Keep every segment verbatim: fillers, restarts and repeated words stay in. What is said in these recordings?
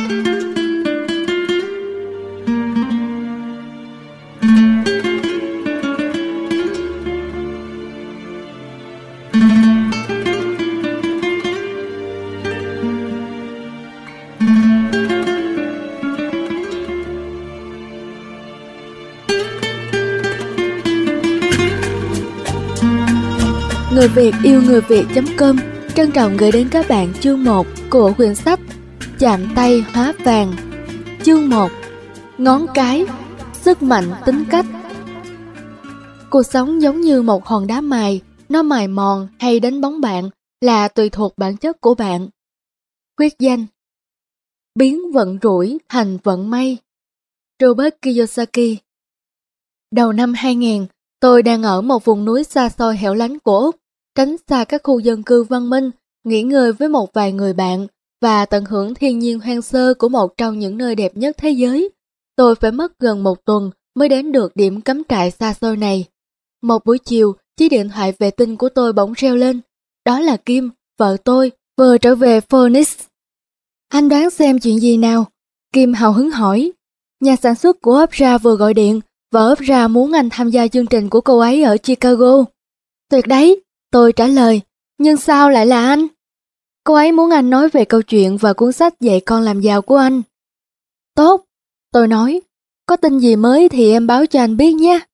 Người Việt yêu người Việt chấm com trân trọng gửi đến các bạn chương một của quyển sách Chạm tay hóa vàng. Chương một. Ngón cái, sức mạnh tính cách. Cuộc sống giống như một hòn đá mài, nó mài mòn hay đánh bóng bạn là tùy thuộc bản chất của bạn. Khuyết danh: biến vận rủi thành vận may. Robert Kiyosaki. Đầu năm hai nghìn, tôi đang ở một vùng núi xa xôi hẻo lánh của Úc, tránh xa các khu dân cư văn minh, nghỉ ngơi với một vài người bạn và tận hưởng thiên nhiên hoang sơ của một trong những nơi đẹp nhất thế giới. Tôi phải mất gần một tuần mới đến được điểm cắm trại xa xôi này. Một buổi chiều, chiếc điện thoại vệ tinh của tôi bỗng reo lên. Đó là Kim, vợ tôi, vừa trở về Phoenix. Anh đoán xem chuyện gì nào? Kim hào hứng hỏi. Nhà sản xuất của Oprah vừa gọi điện, và Oprah muốn anh tham gia chương trình của cô ấy ở Chicago. Tuyệt đấy, tôi trả lời. Nhưng sao lại là anh? Cô ấy muốn anh nói về câu chuyện và cuốn sách dạy con làm giàu của anh. Tốt, tôi nói. Có tin gì mới thì em báo cho anh biết nhé.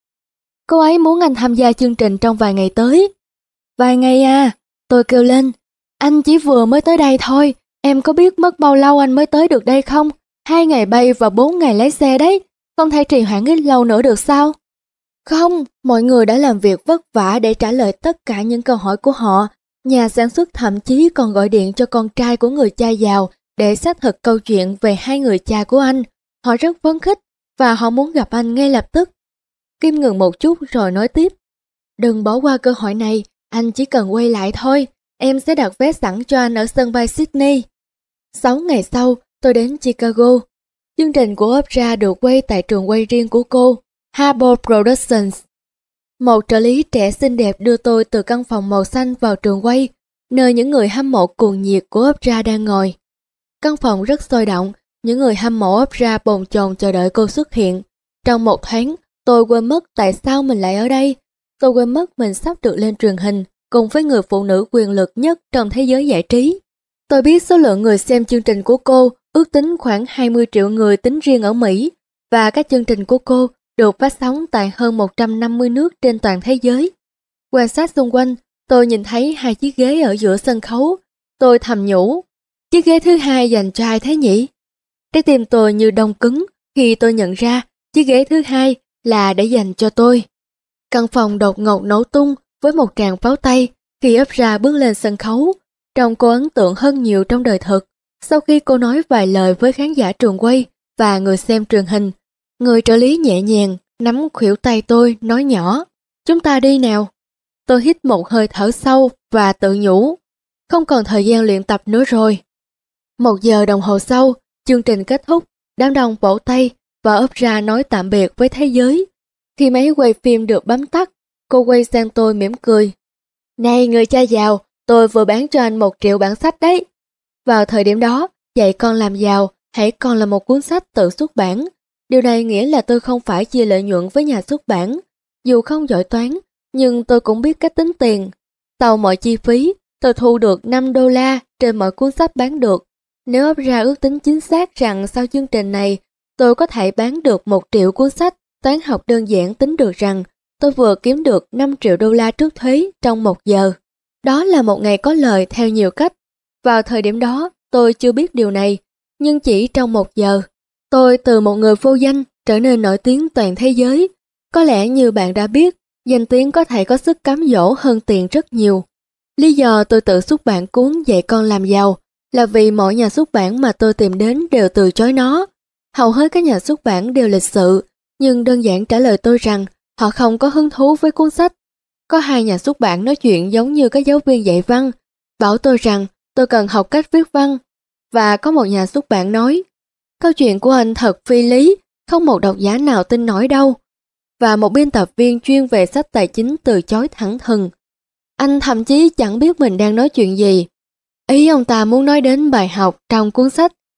Cô ấy muốn anh tham gia chương trình trong vài ngày tới. Vài ngày à? Tôi kêu lên. Anh chỉ vừa mới tới đây thôi. Em có biết mất bao lâu anh mới tới được đây không? Hai ngày bay và bốn ngày lái xe đấy. Không thể trì hoãn ít lâu nữa được sao? Không, mọi người đã làm việc vất vả để trả lời tất cả những câu hỏi của họ. Nhà sản xuất thậm chí còn gọi điện cho con trai của người cha giàu để xác thực câu chuyện về hai người cha của anh. Họ rất phấn khích và họ muốn gặp anh ngay lập tức. Kim ngừng một chút rồi nói tiếp. Đừng bỏ qua cơ hội này, anh chỉ cần quay lại thôi. Em sẽ đặt vé sẵn cho anh ở sân bay Sydney. Sáu ngày sau, tôi đến Chicago. Chương trình của Oprah được quay tại trường quay riêng của cô, Harbour Productions. Một trợ lý trẻ xinh đẹp đưa tôi từ căn phòng màu xanh vào trường quay, nơi những người hâm mộ cuồng nhiệt của Oprah đang ngồi. Căn phòng rất sôi động, những người hâm mộ Oprah bồn chồn chờ đợi cô xuất hiện. Trong một thoáng, tôi quên mất tại sao mình lại ở đây. Tôi quên mất mình sắp được lên truyền hình cùng với người phụ nữ quyền lực nhất trong thế giới giải trí. Tôi biết số lượng người xem chương trình của cô ước tính khoảng hai mươi triệu người tính riêng ở Mỹ, và các chương trình của cô được phát sóng tại hơn một trăm năm mươi nước trên toàn thế giới. Quan sát xung quanh, tôi nhìn thấy hai chiếc ghế ở giữa sân khấu. Tôi thầm nhủ, chiếc ghế thứ hai dành cho ai thế nhỉ? Trái tim tôi như đông cứng khi tôi nhận ra chiếc ghế thứ hai là để dành cho tôi. Căn phòng đột ngột nổ tung với một tràng pháo tay khi Oprah bước lên sân khấu. Trông cô ấn tượng hơn nhiều trong đời thực. Sau khi cô nói vài lời với khán giả trường quay và người xem truyền hình, người trợ lý nhẹ nhàng nắm khuỷu tay tôi nói nhỏ, chúng ta đi nào. Tôi hít một hơi thở sâu và tự nhủ, không còn thời gian luyện tập nữa rồi. Một giờ đồng hồ sau, chương trình kết thúc, đám đông vỗ tay và Oprah nói tạm biệt với thế giới. Khi máy quay phim được bấm tắt, cô quay sang tôi mỉm cười. Này người cha giàu, tôi vừa bán cho anh một triệu bản sách đấy. Vào thời điểm đó, Dạy con làm giàu hãy còn là một cuốn sách tự xuất bản. Điều này nghĩa là tôi không phải chia lợi nhuận với nhà xuất bản. Dù không giỏi toán, nhưng tôi cũng biết cách tính tiền. Sau mọi chi phí, tôi thu được năm đô la trên mỗi cuốn sách bán được. Nếu ra ước tính chính xác rằng sau chương trình này, tôi có thể bán được một triệu cuốn sách, toán học đơn giản tính được rằng tôi vừa kiếm được năm triệu đô la trước thuế trong một giờ. Đó là một ngày có lời theo nhiều cách. Vào thời điểm đó, tôi chưa biết điều này, nhưng chỉ trong một giờ, tôi từ một người vô danh trở nên nổi tiếng toàn thế giới. Có lẽ như bạn đã biết, danh tiếng có thể có sức cám dỗ hơn tiền rất nhiều. Lý do tôi tự xuất bản cuốn Dạy con làm giàu là vì mỗi nhà xuất bản mà tôi tìm đến đều từ chối nó. Hầu hết các nhà xuất bản đều lịch sự, nhưng đơn giản trả lời tôi rằng họ không có hứng thú với cuốn sách. Có hai nhà xuất bản nói chuyện giống như các giáo viên dạy văn, bảo tôi rằng tôi cần học cách viết văn. Và có một nhà xuất bản nói, câu chuyện của anh thật phi lý, không một độc giả nào tin nổi đâu. Và một biên tập viên chuyên về sách tài chính từ chối thẳng thừng. Anh thậm chí chẳng biết mình đang nói chuyện gì. Ý ông ta muốn nói đến bài học trong cuốn sách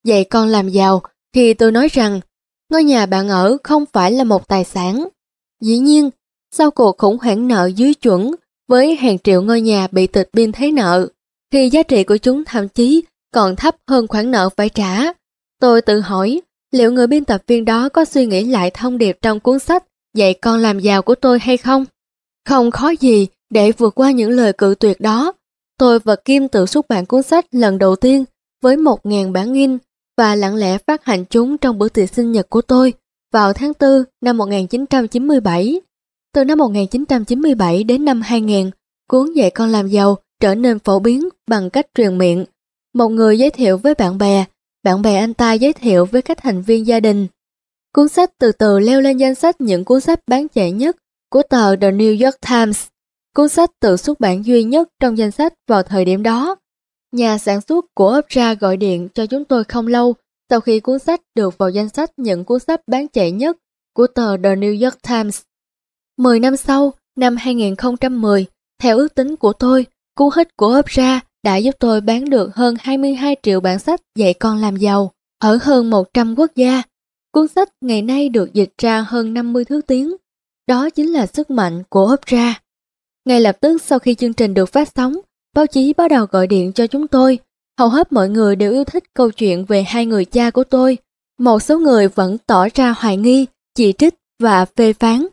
dạy con làm giàu khi tôi nói rằng ngôi nhà bạn ở không phải là một tài sản. Dĩ nhiên, sau cuộc khủng hoảng nợ dưới chuẩn với hàng triệu ngôi nhà bị tịch biên thế nợ, thì giá trị của chúng thậm chí còn thấp hơn khoản nợ phải trả. Tôi tự hỏi liệu người biên tập viên đó có suy nghĩ lại thông điệp trong cuốn sách dạy con làm giàu của tôi hay không? Không khó gì để vượt qua những lời cự tuyệt đó. Tôi và Kim tự xuất bản cuốn sách lần đầu tiên với một nghìn bản in và lặng lẽ phát hành chúng trong bữa tiệc sinh nhật của tôi vào tháng tư năm một nghìn chín trăm chín mươi bảy. Từ năm một nghìn chín trăm chín mươi bảy đến năm hai nghìn, cuốn dạy con làm giàu trở nên phổ biến bằng cách truyền miệng. Một người giới thiệu với bạn bè, bạn bè anh ta giới thiệu với các thành viên gia đình. Cuốn sách từ từ leo lên danh sách những cuốn sách bán chạy nhất của tờ The New York Times, cuốn sách tự xuất bản duy nhất trong danh sách vào thời điểm đó. Nhà sản xuất của Oprah gọi điện cho chúng tôi không lâu sau khi cuốn sách được vào danh sách những cuốn sách bán chạy nhất của tờ The New York Times. Mười năm sau, năm hai nghìn không trăm mười, theo ước tính của tôi, cú hích của Oprah đã giúp tôi bán được hơn hai mươi hai triệu bản sách dạy con làm giàu ở hơn một trăm quốc gia. Cuốn sách ngày nay được dịch ra hơn năm mươi thứ tiếng. Đó chính là sức mạnh của Oprah. Ngay lập tức sau khi chương trình được phát sóng, báo chí bắt đầu gọi điện cho chúng tôi. Hầu hết mọi người đều yêu thích câu chuyện về hai người cha của tôi. Một số người vẫn tỏ ra hoài nghi, chỉ trích và phê phán.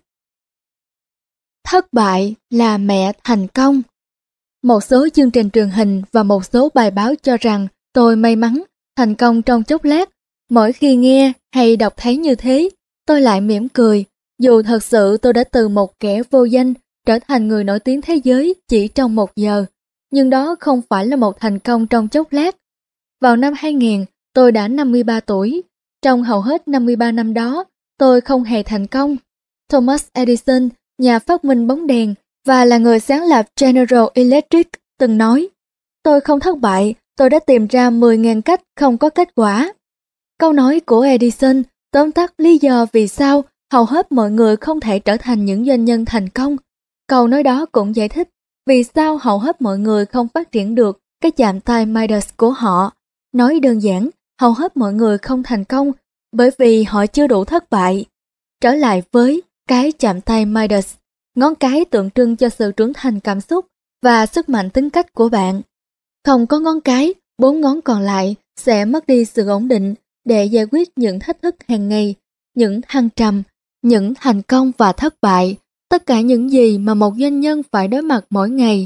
Thất bại là mẹ thành công. Một số chương trình truyền hình và một số bài báo cho rằng tôi may mắn, thành công trong chốc lát. Mỗi khi nghe hay đọc thấy như thế, tôi lại mỉm cười. Dù thật sự tôi đã từ một kẻ vô danh trở thành người nổi tiếng thế giới chỉ trong một giờ, nhưng đó không phải là một thành công trong chốc lát. Vào năm hai nghìn, tôi đã năm mươi ba tuổi. Trong hầu hết năm mươi ba năm đó, tôi không hề thành công. Thomas Edison, nhà phát minh bóng đèn và là người sáng lập General Electric, từng nói: "Tôi không thất bại, tôi đã tìm ra mười nghìn cách không có kết quả." Câu nói của Edison tóm tắt lý do vì sao hầu hết mọi người không thể trở thành những doanh nhân thành công. Câu nói đó cũng giải thích vì sao hầu hết mọi người không phát triển được cái chạm tay Midas của họ. Nói đơn giản, hầu hết mọi người không thành công bởi vì họ chưa đủ thất bại. Trở lại với cái chạm tay Midas, ngón cái tượng trưng cho sự trưởng thành cảm xúc và sức mạnh tính cách của bạn. Không có ngón cái, bốn ngón còn lại sẽ mất đi sự ổn định để giải quyết những thách thức hàng ngày, những thăng trầm, những thành công và thất bại, tất cả những gì mà một doanh nhân phải đối mặt mỗi ngày.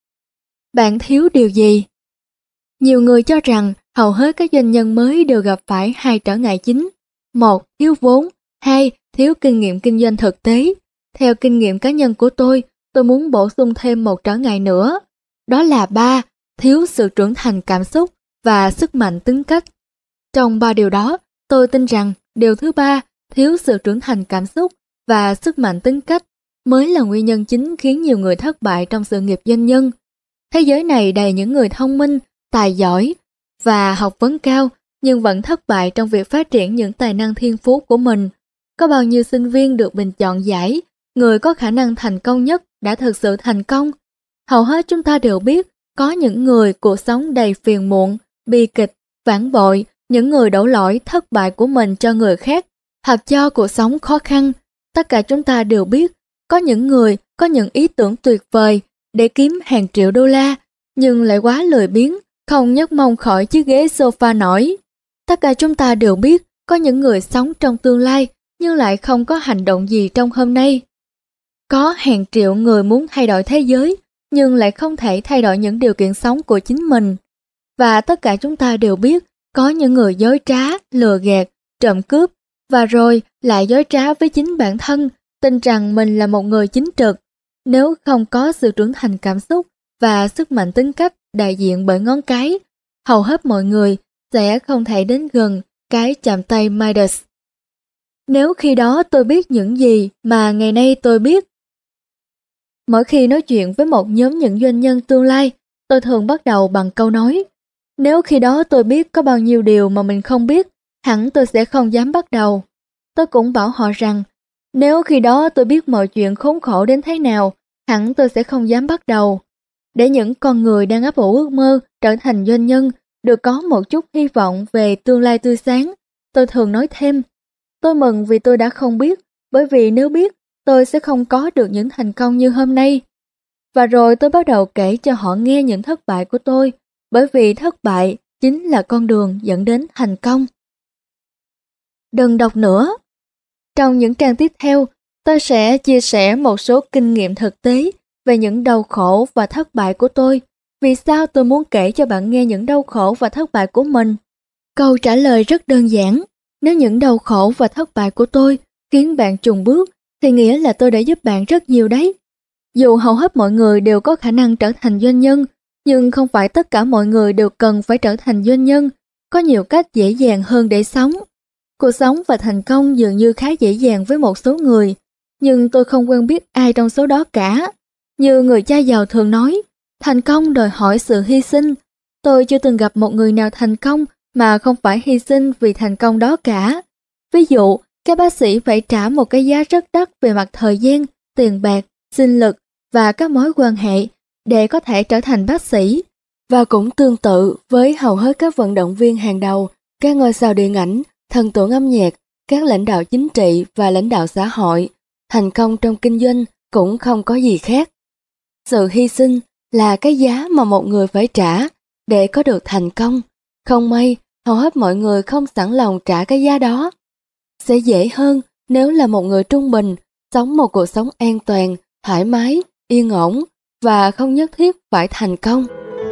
Bạn thiếu điều gì? Nhiều người cho rằng hầu hết các doanh nhân mới đều gặp phải hai trở ngại chính. Một, thiếu vốn. Hai, thiếu kinh nghiệm kinh doanh thực tế. Theo kinh nghiệm cá nhân của tôi, tôi muốn bổ sung thêm một trở ngại nữa. Đó là ba, thiếu sự trưởng thành cảm xúc và sức mạnh tính cách. Trong ba điều đó, tôi tin rằng điều thứ ba, thiếu sự trưởng thành cảm xúc và sức mạnh tính cách, mới là nguyên nhân chính khiến nhiều người thất bại trong sự nghiệp doanh nhân. Thế giới này đầy những người thông minh, tài giỏi và học vấn cao, nhưng vẫn thất bại trong việc phát triển những tài năng thiên phú của mình. Có bao nhiêu sinh viên được bình chọn giải, người có khả năng thành công nhất đã thực sự thành công? Hầu hết chúng ta đều biết có những người cuộc sống đầy phiền muộn, bi kịch, phản bội, những người đổ lỗi thất bại của mình cho người khác, hoặc cho cuộc sống khó khăn. Tất cả chúng ta đều biết có những người có những ý tưởng tuyệt vời để kiếm hàng triệu đô la, nhưng lại quá lười biếng, không nhấc mông khỏi chiếc ghế sofa nổi. Tất cả chúng ta đều biết có những người sống trong tương lai nhưng lại không có hành động gì trong hôm nay. Có hàng triệu người muốn thay đổi thế giới nhưng lại không thể thay đổi những điều kiện sống của chính mình. Và tất cả chúng ta đều biết có những người dối trá, lừa gạt, trộm cướp và rồi lại dối trá với chính bản thân, tin rằng mình là một người chính trực. Nếu không có sự trưởng thành cảm xúc và sức mạnh tính cách đại diện bởi ngón cái, hầu hết mọi người sẽ không thể đến gần cái chạm tay Midas. Nếu khi đó tôi biết những gì mà ngày nay tôi biết. Mỗi khi nói chuyện với một nhóm những doanh nhân tương lai, tôi thường bắt đầu bằng câu nói: nếu khi đó tôi biết có bao nhiêu điều mà mình không biết, hẳn tôi sẽ không dám bắt đầu. Tôi cũng bảo họ rằng, nếu khi đó tôi biết mọi chuyện khốn khổ đến thế nào, hẳn tôi sẽ không dám bắt đầu. Để những con người đang ấp ủ ước mơ trở thành doanh nhân, được có một chút hy vọng về tương lai tươi sáng, tôi thường nói thêm, tôi mừng vì tôi đã không biết, bởi vì nếu biết, tôi sẽ không có được những thành công như hôm nay. Và rồi tôi bắt đầu kể cho họ nghe những thất bại của tôi, bởi vì thất bại chính là con đường dẫn đến thành công. Đừng đọc nữa. Trong những trang tiếp theo, tôi sẽ chia sẻ một số kinh nghiệm thực tế về những đau khổ và thất bại của tôi. Vì sao tôi muốn kể cho bạn nghe những đau khổ và thất bại của mình? Câu trả lời rất đơn giản. Nếu những đau khổ và thất bại của tôi khiến bạn chùn bước, thì nghĩa là tôi đã giúp bạn rất nhiều đấy. Dù hầu hết mọi người đều có khả năng trở thành doanh nhân, nhưng không phải tất cả mọi người đều cần phải trở thành doanh nhân. Có nhiều cách dễ dàng hơn để sống. Cuộc sống và thành công dường như khá dễ dàng với một số người, nhưng tôi không quen biết ai trong số đó cả. Như người cha giàu thường nói, thành công đòi hỏi sự hy sinh. Tôi chưa từng gặp một người nào thành công mà không phải hy sinh vì thành công đó cả. Ví dụ, các bác sĩ phải trả một cái giá rất đắt về mặt thời gian, tiền bạc, sinh lực và các mối quan hệ để có thể trở thành bác sĩ. Và cũng tương tự với hầu hết các vận động viên hàng đầu, các ngôi sao điện ảnh, thần tượng âm nhạc, các lãnh đạo chính trị và lãnh đạo xã hội, thành công trong kinh doanh cũng không có gì khác. Sự hy sinh là cái giá mà một người phải trả để có được thành công. Không may, hầu hết mọi người không sẵn lòng trả cái giá đó. Sẽ dễ hơn nếu là một người trung bình, sống một cuộc sống an toàn, thoải mái, yên ổn và không nhất thiết phải thành công.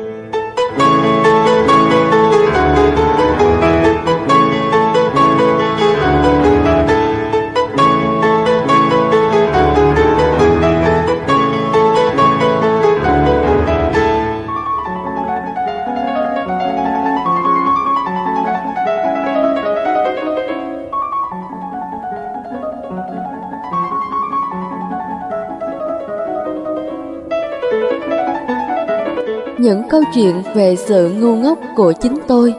Những câu chuyện về sự ngu ngốc của chính tôi.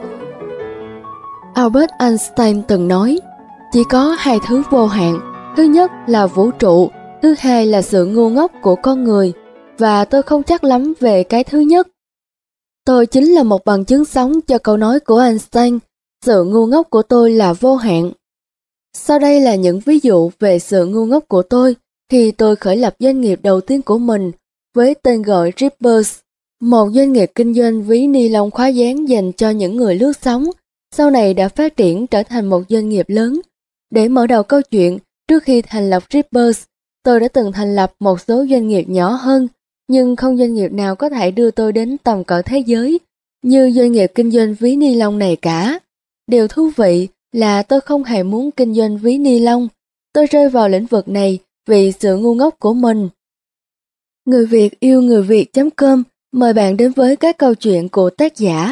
Albert Einstein từng nói, chỉ có hai thứ vô hạn, thứ nhất là vũ trụ, thứ hai là sự ngu ngốc của con người, và tôi không chắc lắm về cái thứ nhất. Tôi chính là một bằng chứng sống cho câu nói của Einstein, sự ngu ngốc của tôi là vô hạn. Sau đây là những ví dụ về sự ngu ngốc của tôi khi tôi khởi lập doanh nghiệp đầu tiên của mình với tên gọi Rippers, một doanh nghiệp kinh doanh ví ni lông khóa dán dành cho những người lướt sóng, sau này đã phát triển trở thành một doanh nghiệp lớn. Để mở đầu câu chuyện, trước khi thành lập Rippers, tôi đã từng thành lập một số doanh nghiệp nhỏ hơn, nhưng không doanh nghiệp nào có thể đưa tôi đến tầm cỡ thế giới như doanh nghiệp kinh doanh ví ni lông này cả. Điều thú vị là tôi không hề muốn kinh doanh ví ni lông. Tôi rơi vào lĩnh vực này vì sự ngu ngốc của mình. Người Việt yêu người Việt chấm com mời bạn đến với các câu chuyện của tác giả.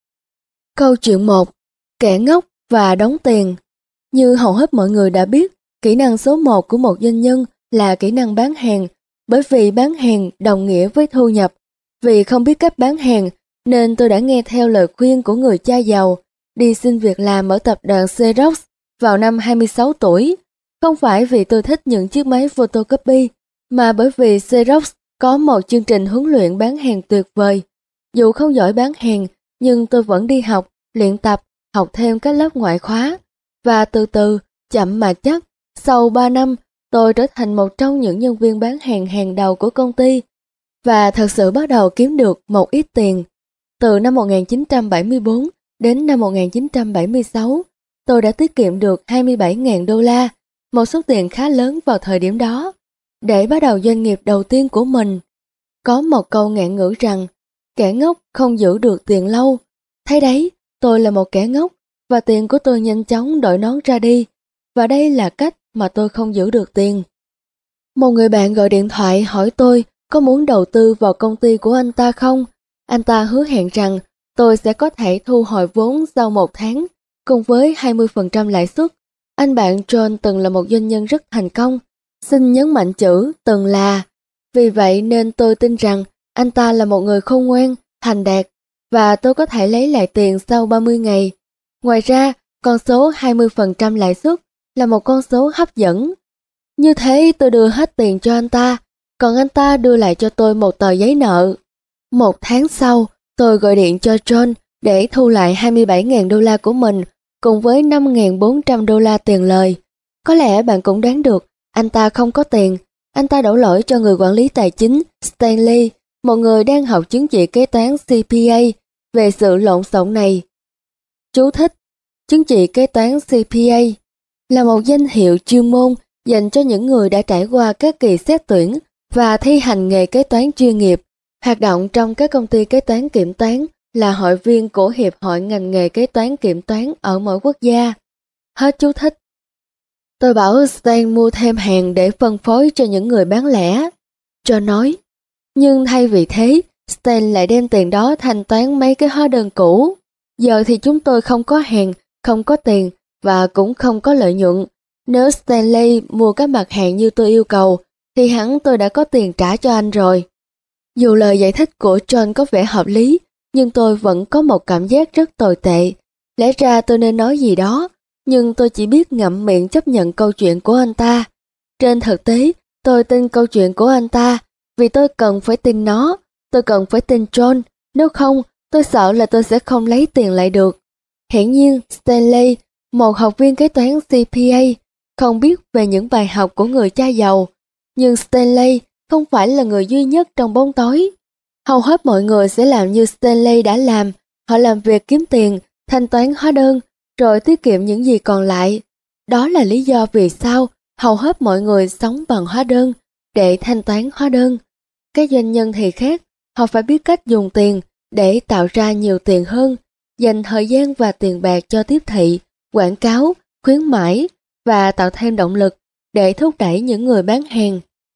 Câu chuyện một. Kẻ ngốc và đóng tiền. Như hầu hết mọi người đã biết, kỹ năng số một của một doanh nhân là kỹ năng bán hàng, bởi vì bán hàng đồng nghĩa với thu nhập. Vì không biết cách bán hàng, nên tôi đã nghe theo lời khuyên của người cha giàu, đi xin việc làm ở tập đoàn Xerox vào năm hai mươi sáu tuổi. Không phải vì tôi thích những chiếc máy photocopy, mà bởi vì Xerox có một chương trình huấn luyện bán hàng tuyệt vời. Dù không giỏi bán hàng, nhưng tôi vẫn đi học, luyện tập, học thêm các lớp ngoại khóa. Và từ từ, chậm mà chắc, sau ba năm, tôi trở thành một trong những nhân viên bán hàng hàng đầu của công ty. Và thật sự bắt đầu kiếm được một ít tiền. Từ năm một nghìn chín trăm bảy mươi tư đến năm một nghìn chín trăm bảy mươi sáu, tôi đã tiết kiệm được hai mươi bảy nghìn đô la, một số tiền khá lớn vào thời điểm đó, để bắt đầu doanh nghiệp đầu tiên của mình. Có một câu ngạn ngữ rằng, kẻ ngốc không giữ được tiền lâu. Thấy đấy, tôi là một kẻ ngốc, và tiền của tôi nhanh chóng đội nón ra đi, và đây là cách mà tôi không giữ được tiền. Một người bạn gọi điện thoại hỏi tôi có muốn đầu tư vào công ty của anh ta không. Anh ta hứa hẹn rằng tôi sẽ có thể thu hồi vốn sau một tháng, cùng với hai mươi phần trăm lãi suất. Anh bạn John từng là một doanh nhân rất thành công. Xin nhấn mạnh chữ từng là. Vì vậy nên tôi tin rằng anh ta là một người khôn ngoan, thành đạt, và tôi có thể lấy lại tiền sau ba mươi ngày. Ngoài ra, con số hai mươi phần trăm lãi suất là một con số hấp dẫn. Như thế tôi đưa hết tiền cho anh ta, còn anh ta đưa lại cho tôi một tờ giấy nợ. Một tháng sau, tôi gọi điện cho John để thu lại hai mươi bảy nghìn đô la của mình cùng với năm nghìn bốn trăm đô la tiền lời. Có lẽ bạn cũng đoán được, anh ta không có tiền. Anh ta đổ lỗi cho người quản lý tài chính Stanley, một người đang học chứng chỉ kế toán C P A, về sự lộn xộn này. Chú thích: chứng chỉ kế toán C P A là một danh hiệu chuyên môn dành cho những người đã trải qua các kỳ xét tuyển và thi hành nghề kế toán chuyên nghiệp, hoạt động trong các công ty kế toán kiểm toán, là hội viên của Hiệp hội ngành nghề kế toán kiểm toán ở mỗi quốc gia. Hết chú thích. Tôi bảo Stan mua thêm hàng để phân phối cho những người bán lẻ. John nói. Nhưng thay vì thế, Stan lại đem tiền đó thanh toán mấy cái hóa đơn cũ. Giờ thì chúng tôi không có hàng, không có tiền và cũng không có lợi nhuận. Nếu Stanley mua các mặt hàng như tôi yêu cầu, thì hẳn tôi đã có tiền trả cho anh rồi. Dù lời giải thích của John có vẻ hợp lý, nhưng tôi vẫn có một cảm giác rất tồi tệ. Lẽ ra tôi nên nói gì đó, nhưng tôi chỉ biết ngậm miệng chấp nhận câu chuyện của anh ta. Trên thực tế, tôi tin câu chuyện của anh ta, vì tôi cần phải tin nó, tôi cần phải tin John, nếu không, tôi sợ là tôi sẽ không lấy tiền lại được. Hiển nhiên, Stanley, một học viên kế toán C P A, không biết về những bài học của người cha giàu, nhưng Stanley không phải là người duy nhất trong bóng tối. Hầu hết mọi người sẽ làm như Stanley đã làm, họ làm việc kiếm tiền, thanh toán hóa đơn, rồi tiết kiệm những gì còn lại. Đó là lý do vì sao hầu hết mọi người sống bằng hóa đơn để thanh toán hóa đơn. Các doanh nhân thì khác, họ phải biết cách dùng tiền để tạo ra nhiều tiền hơn, dành thời gian và tiền bạc cho tiếp thị, quảng cáo, khuyến mãi và tạo thêm động lực để thúc đẩy những người bán hàng.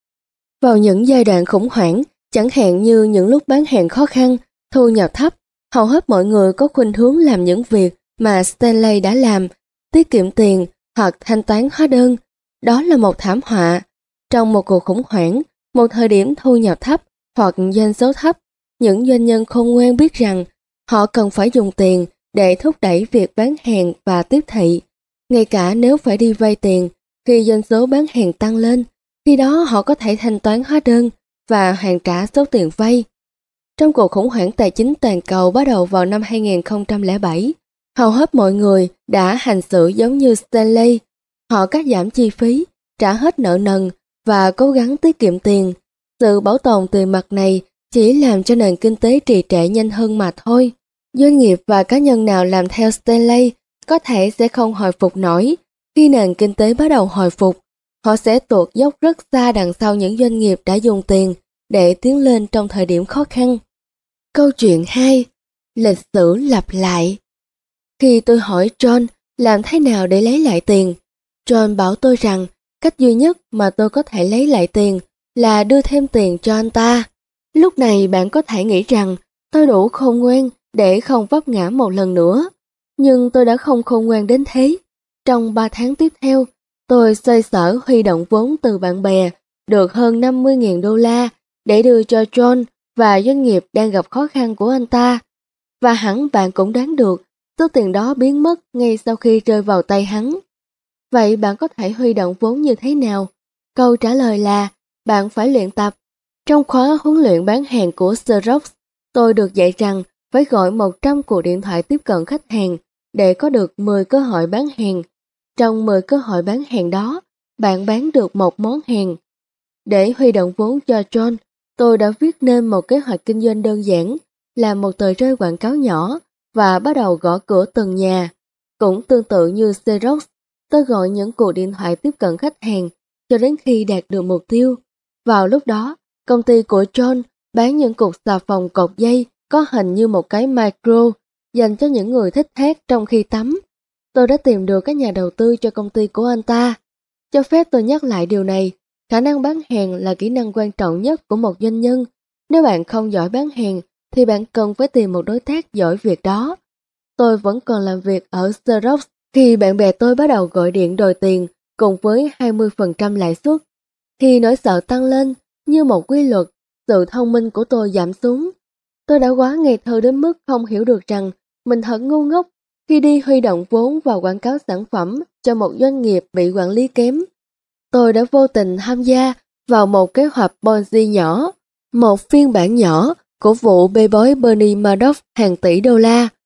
Vào những giai đoạn khủng hoảng, chẳng hạn như những lúc bán hàng khó khăn, thu nhập thấp, hầu hết mọi người có khuynh hướng làm những việc mà Stanley đã làm, tiết kiệm tiền hoặc thanh toán hóa đơn. Đó là một thảm họa. Trong một cuộc khủng hoảng, một thời điểm thu nhập thấp hoặc doanh số thấp, những doanh nhân khôn ngoan biết rằng họ cần phải dùng tiền để thúc đẩy việc bán hàng và tiếp thị. Ngay cả nếu phải đi vay tiền, khi doanh số bán hàng tăng lên, khi đó họ có thể thanh toán hóa đơn và hoàn trả số tiền vay. Trong cuộc khủng hoảng tài chính toàn cầu bắt đầu vào năm hai nghìn không trăm lẻ bảy, hầu hết mọi người đã hành xử giống như Stanley. Họ cắt giảm chi phí, trả hết nợ nần và cố gắng tiết kiệm tiền. Sự bảo tồn tiền mặt này chỉ làm cho nền kinh tế trì trệ nhanh hơn mà thôi. Doanh nghiệp và cá nhân nào làm theo Stanley có thể sẽ không hồi phục nổi. Khi nền kinh tế bắt đầu hồi phục, họ sẽ tuột dốc rất xa đằng sau những doanh nghiệp đã dùng tiền để tiến lên trong thời điểm khó khăn. Câu chuyện hai. Lịch sử lặp lại. Khi tôi hỏi John làm thế nào để lấy lại tiền, John bảo tôi rằng cách duy nhất mà tôi có thể lấy lại tiền là đưa thêm tiền cho anh ta. Lúc này bạn có thể nghĩ rằng tôi đủ khôn ngoan để không vấp ngã một lần nữa. Nhưng tôi đã không khôn ngoan đến thế. Trong ba tháng tiếp theo, tôi xoay sở huy động vốn từ bạn bè được hơn năm mươi nghìn đô la để đưa cho John và doanh nghiệp đang gặp khó khăn của anh ta. Và hẳn bạn cũng đoán được số tiền đó biến mất ngay sau khi rơi vào tay hắn. Vậy bạn có thể huy động vốn như thế nào? Câu trả lời là bạn phải luyện tập. Trong khóa huấn luyện bán hàng của Xerox, tôi được dạy rằng phải gọi một trăm cuộc điện thoại tiếp cận khách hàng để có được mười cơ hội bán hàng. Trong mười cơ hội bán hàng đó, bạn bán được một món hàng. Để huy động vốn cho John, tôi đã viết nên một kế hoạch kinh doanh đơn giản, làm một tờ rơi quảng cáo nhỏ và bắt đầu gõ cửa từng nhà. Cũng tương tự như Xerox, tôi gọi những cuộc điện thoại tiếp cận khách hàng cho đến khi đạt được mục tiêu. Vào lúc đó, công ty của John bán những cục xà phòng cột dây có hình như một cái micro dành cho những người thích hát trong khi tắm. Tôi đã tìm được các nhà đầu tư cho công ty của anh ta. Cho phép tôi nhắc lại điều này, khả năng bán hàng là kỹ năng quan trọng nhất của một doanh nhân. Nếu bạn không giỏi bán hàng, thì bạn cần phải tìm một đối tác giỏi việc đó. Tôi vẫn còn làm việc ở Xerox khi bạn bè tôi bắt đầu gọi điện đòi tiền cùng với hai mươi phần trăm lãi suất. Khi nỗi sợ tăng lên, như một quy luật, sự thông minh của tôi giảm xuống. Tôi đã quá ngây thơ đến mức không hiểu được rằng mình thật ngu ngốc khi đi huy động vốn vào quảng cáo sản phẩm cho một doanh nghiệp bị quản lý kém. Tôi đã vô tình tham gia vào một kế hoạch Ponzi nhỏ, một phiên bản nhỏ của vụ bê bối Bernie Madoff hàng tỷ đô la.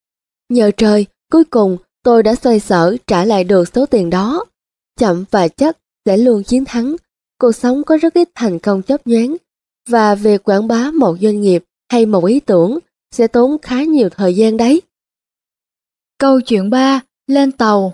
Nhờ trời, cuối cùng tôi đã xoay sở trả lại được số tiền đó. Chậm và chắc sẽ luôn chiến thắng. Cuộc sống có rất ít thành công chớp nhoáng, và việc quảng bá một doanh nghiệp hay một ý tưởng sẽ tốn khá nhiều thời gian đấy. Câu chuyện ba. Lên tàu.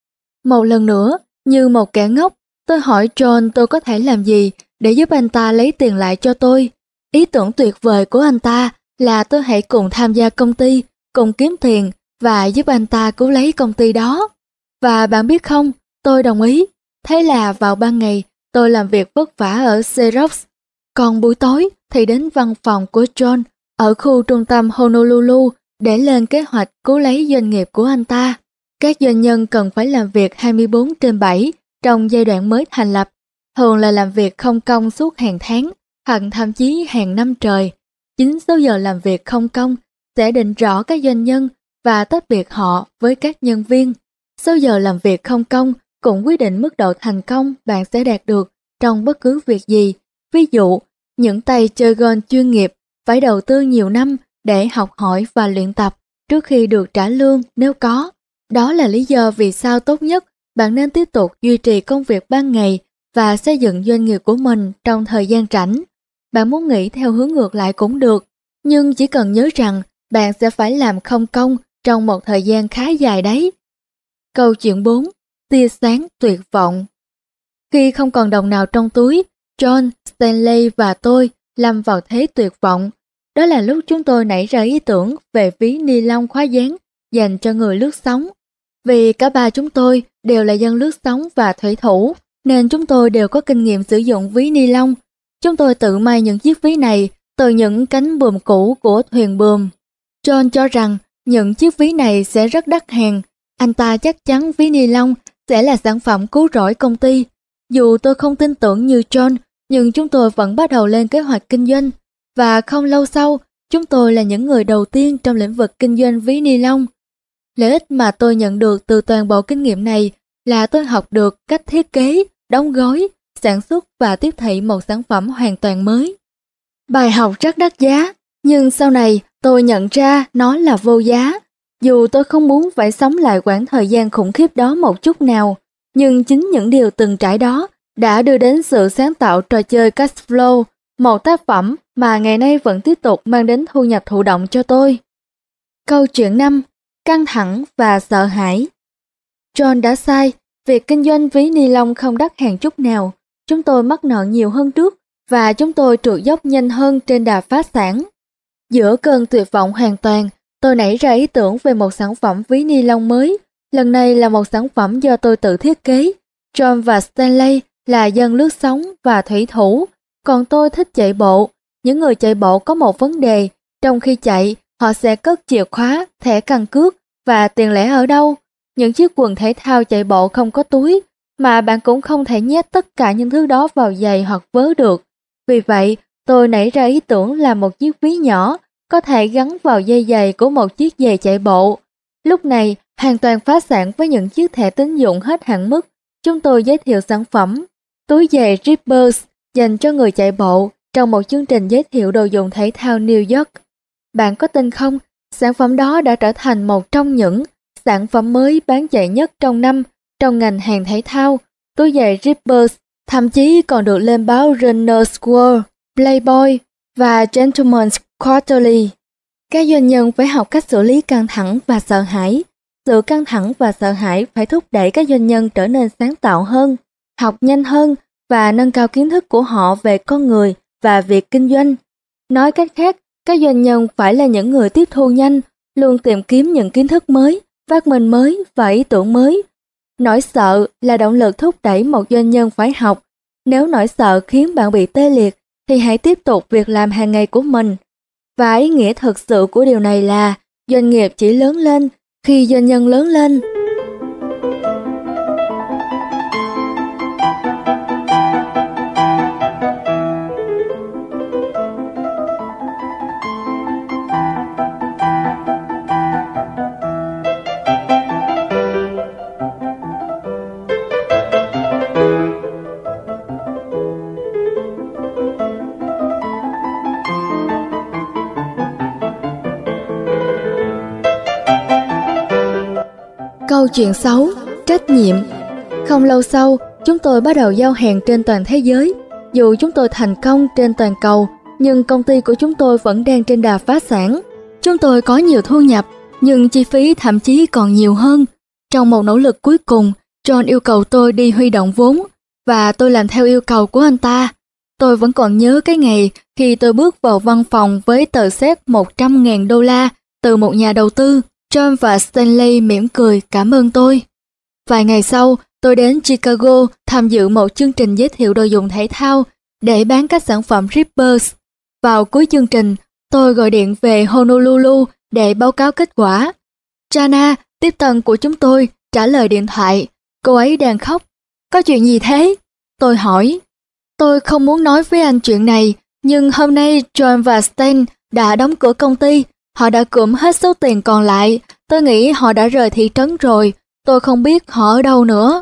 Một lần nữa, như một kẻ ngốc, tôi hỏi John tôi có thể làm gì để giúp anh ta lấy tiền lại cho tôi. Ý tưởng tuyệt vời của anh ta là tôi hãy cùng tham gia công ty, cùng kiếm tiền và giúp anh ta cứu lấy công ty đó. Và bạn biết không, tôi đồng ý. Thế là vào ban ngày, tôi làm việc vất vả ở Xerox. Còn buổi tối thì đến văn phòng của John ở khu trung tâm Honolulu để lên kế hoạch cứu lấy doanh nghiệp của anh ta. Các doanh nhân cần phải làm việc hai mươi bốn trên bảy trong giai đoạn mới thành lập, thường là làm việc không công suốt hàng tháng hoặc thậm chí hàng năm trời. Chính số giờ làm việc không công sẽ định rõ các doanh nhân và tách biệt họ với các nhân viên. Số giờ làm việc không công cũng quyết định mức độ thành công bạn sẽ đạt được trong bất cứ việc gì. Ví dụ, những tay chơi golf chuyên nghiệp phải đầu tư nhiều năm để học hỏi và luyện tập trước khi được trả lương nếu có. Đó là lý do vì sao tốt nhất bạn nên tiếp tục duy trì công việc ban ngày và xây dựng doanh nghiệp của mình trong thời gian rảnh. Bạn muốn nghĩ theo hướng ngược lại cũng được, nhưng chỉ cần nhớ rằng bạn sẽ phải làm không công trong một thời gian khá dài đấy. Câu chuyện bốn. Tia sáng tuyệt vọng. Khi không còn đồng nào trong túi, John, Stanley và tôi lâm vào thế tuyệt vọng. Đó là lúc chúng tôi nảy ra ý tưởng về ví ni lông khóa dán dành cho người lướt sóng. Vì cả ba chúng tôi đều là dân lướt sóng và thủy thủ, nên chúng tôi đều có kinh nghiệm sử dụng ví ni lông. Chúng tôi tự may những chiếc ví này từ những cánh buồm cũ của thuyền buồm. John cho rằng những chiếc ví này sẽ rất đắt hàng. Anh ta chắc chắn ví ni lông sẽ là sản phẩm cứu rỗi công ty. Dù tôi không tin tưởng như John, nhưng chúng tôi vẫn bắt đầu lên kế hoạch kinh doanh. Và không lâu sau, chúng tôi là những người đầu tiên trong lĩnh vực kinh doanh ví ni lông. Lợi ích mà tôi nhận được từ toàn bộ kinh nghiệm này là tôi học được cách thiết kế, đóng gói, sản xuất và tiếp thị một sản phẩm hoàn toàn mới. Bài học rất đắt giá, nhưng sau này tôi nhận ra nó là vô giá. Dù tôi không muốn phải sống lại quãng thời gian khủng khiếp đó một chút nào, nhưng chính những điều từng trải đó đã đưa đến sự sáng tạo trò chơi Cashflow, một tác phẩm mà ngày nay vẫn tiếp tục mang đến thu nhập thụ động cho tôi. Câu chuyện năm. Căng thẳng và sợ hãi. John đã sai, việc kinh doanh ví ni lông không đắt hàng chút nào. Chúng tôi mắc nợ nhiều hơn trước và chúng tôi trượt dốc nhanh hơn trên đà phá sản. Giữa cơn tuyệt vọng hoàn toàn, tôi nảy ra ý tưởng về một sản phẩm ví ni lông mới. Lần này là một sản phẩm do tôi tự thiết kế. John và Stanley là dân lướt sóng và thủy thủ, còn tôi thích chạy bộ. Những người chạy bộ có một vấn đề, trong khi chạy, họ sẽ cất chìa khóa, thẻ căn cước và tiền lẻ ở đâu. Những chiếc quần thể thao chạy bộ không có túi, mà bạn cũng không thể nhét tất cả những thứ đó vào giày hoặc vớ được. Vì vậy, tôi nảy ra ý tưởng là một chiếc ví nhỏ có thể gắn vào dây giày của một chiếc giày chạy bộ. Lúc này, hoàn toàn phá sản với những chiếc thẻ tín dụng hết hạn mức. Chúng tôi giới thiệu sản phẩm túi giày Rippers dành cho người chạy bộ trong một chương trình giới thiệu đồ dùng thể thao New York. Bạn có tin không, sản phẩm đó đã trở thành một trong những sản phẩm mới bán chạy nhất trong năm trong ngành hàng thể thao. Túi giày Rippers thậm chí còn được lên báo Runner's World, Playboy và Gentleman's Quarterly. Các doanh nhân phải học cách xử lý căng thẳng và sợ hãi. Sự căng thẳng và sợ hãi phải thúc đẩy các doanh nhân trở nên sáng tạo hơn, học nhanh hơn và nâng cao kiến thức của họ về con người và việc kinh doanh. Nói cách khác, các doanh nhân phải là những người tiếp thu nhanh, luôn tìm kiếm những kiến thức mới, phát minh mới và ý tưởng mới. Nỗi sợ là động lực thúc đẩy một doanh nhân phải học. Nếu nỗi sợ khiến bạn bị tê liệt, thì hãy tiếp tục việc làm hàng ngày của mình. Và ý nghĩa thực sự của điều này là doanh nghiệp chỉ lớn lên khi doanh nhân lớn lên. Câu chuyện xấu, trách nhiệm. Không lâu sau, chúng tôi bắt đầu giao hàng trên toàn thế giới. Dù chúng tôi thành công trên toàn cầu, nhưng công ty của chúng tôi vẫn đang trên đà phá sản. Chúng tôi có nhiều thu nhập, nhưng chi phí thậm chí còn nhiều hơn. Trong một nỗ lực cuối cùng, John yêu cầu tôi đi huy động vốn, và tôi làm theo yêu cầu của anh ta. Tôi vẫn còn nhớ cái ngày khi tôi bước vào văn phòng với tờ séc một trăm nghìn đô la từ một nhà đầu tư. John và Stanley mỉm cười cảm ơn tôi. Vài ngày sau, tôi đến Chicago tham dự một chương trình giới thiệu đồ dùng thể thao để bán các sản phẩm Rippers. Vào cuối chương trình, tôi gọi điện về Honolulu để báo cáo kết quả. Jana, tiếp tân của chúng tôi, trả lời điện thoại. Cô ấy đang khóc. Có chuyện gì thế? Tôi hỏi. Tôi không muốn nói với anh chuyện này, nhưng hôm nay John và Stan đã đóng cửa công ty. Họ đã cưỡng hết số tiền còn lại. Tôi nghĩ họ đã rời thị trấn rồi. Tôi không biết họ ở đâu nữa.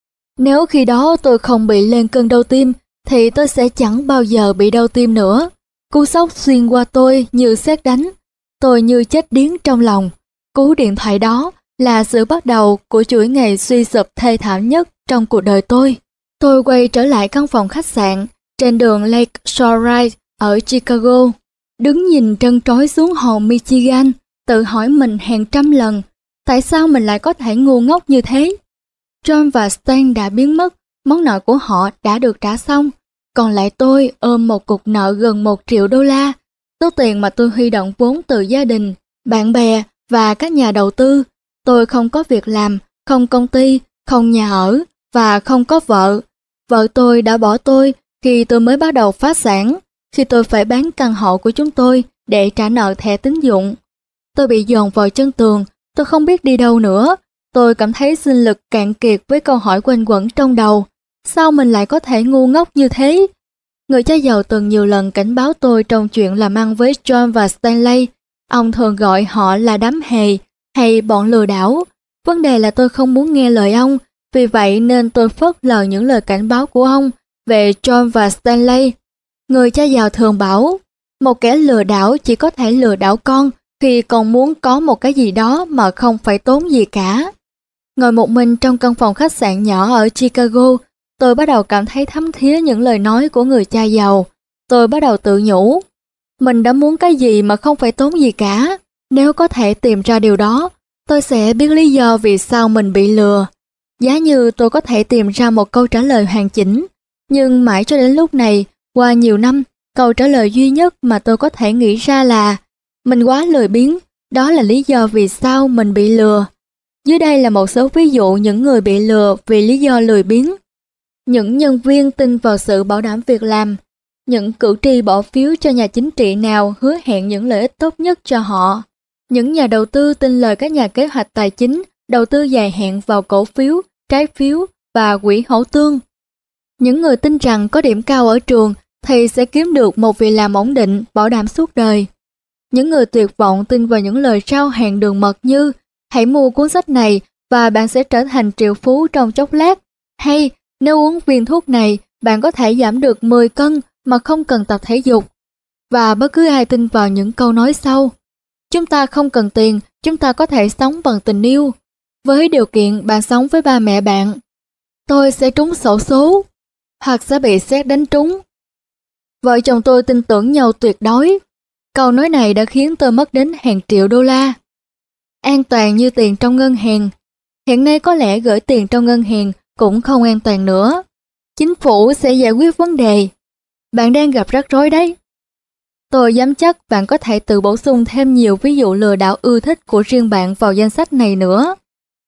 Nếu khi đó tôi không bị lên cơn đau tim, thì tôi sẽ chẳng bao giờ bị đau tim nữa. Cú sốc xuyên qua tôi như sét đánh. Tôi như chết điếng trong lòng. Cú điện thoại đó là sự bắt đầu của chuỗi ngày suy sụp thê thảm nhất trong cuộc đời tôi. Tôi quay trở lại căn phòng khách sạn trên đường Lake Shore ở Chicago, đứng nhìn trân trối xuống hồ Michigan, tự hỏi mình hàng trăm lần, tại sao mình lại có thể ngu ngốc như thế? John và Stan đã biến mất, món nợ của họ đã được trả xong, còn lại tôi ôm một cục nợ gần một triệu đô la, số tiền mà tôi huy động vốn từ gia đình, bạn bè và các nhà đầu tư. Tôi không có việc làm, không công ty, không nhà ở và không có vợ. Vợ tôi đã bỏ tôi khi tôi mới bắt đầu phá sản, khi tôi phải bán căn hộ của chúng tôi để trả nợ thẻ tín dụng. Tôi bị dồn vào chân tường, tôi không biết đi đâu nữa. Tôi cảm thấy sinh lực cạn kiệt với câu hỏi quanh quẩn trong đầu. Sao mình lại có thể ngu ngốc như thế? Người cha giàu từng nhiều lần cảnh báo tôi trong chuyện làm ăn với John và Stanley. Ông thường gọi họ là đám hề hay bọn lừa đảo. Vấn đề là tôi không muốn nghe lời ông, vì vậy nên tôi phớt lờ những lời cảnh báo của ông về John và Stanley. Người cha giàu thường bảo, một kẻ lừa đảo chỉ có thể lừa đảo con khi con muốn có một cái gì đó mà không phải tốn gì cả. Ngồi một mình trong căn phòng khách sạn nhỏ ở Chicago, tôi bắt đầu cảm thấy thấm thía những lời nói của người cha giàu. Tôi bắt đầu tự nhủ, mình đã muốn cái gì mà không phải tốn gì cả. Nếu có thể tìm ra điều đó, tôi sẽ biết lý do vì sao mình bị lừa. Giá như tôi có thể tìm ra một câu trả lời hoàn chỉnh. Nhưng mãi cho đến lúc này, qua nhiều năm, câu trả lời duy nhất mà tôi có thể nghĩ ra là mình quá lười biếng, đó là lý do vì sao mình bị lừa. Dưới đây là một số ví dụ những người bị lừa vì lý do lười biếng. Những nhân viên tin vào sự bảo đảm việc làm. Những cử tri bỏ phiếu cho nhà chính trị nào hứa hẹn những lợi ích tốt nhất cho họ. Những nhà đầu tư tin lời các nhà kế hoạch tài chính đầu tư dài hạn vào cổ phiếu, trái phiếu và quỹ hỗ tương. Những người tin rằng có điểm cao ở trường thì sẽ kiếm được một việc làm ổn định, bảo đảm suốt đời. Những người tuyệt vọng tin vào những lời rao hàng đường mật như hãy mua cuốn sách này và bạn sẽ trở thành triệu phú trong chốc lát, hay nếu uống viên thuốc này bạn có thể giảm được mười cân mà không cần tập thể dục. Và bất cứ ai tin vào những câu nói sau, chúng ta không cần tiền, chúng ta có thể sống bằng tình yêu, với điều kiện bạn sống với ba mẹ bạn. Tôi sẽ trúng xổ số, hoặc sẽ bị sét đánh trúng. Vợ chồng tôi tin tưởng nhau tuyệt đối. Câu nói này đã khiến tôi mất đến hàng triệu đô la. An toàn như tiền trong ngân hàng. Hiện nay có lẽ gửi tiền trong ngân hàng cũng không an toàn nữa. Chính phủ sẽ giải quyết vấn đề. Bạn đang gặp rắc rối đấy. Tôi dám chắc bạn có thể tự bổ sung thêm nhiều ví dụ lừa đảo ưa thích của riêng bạn vào danh sách này nữa.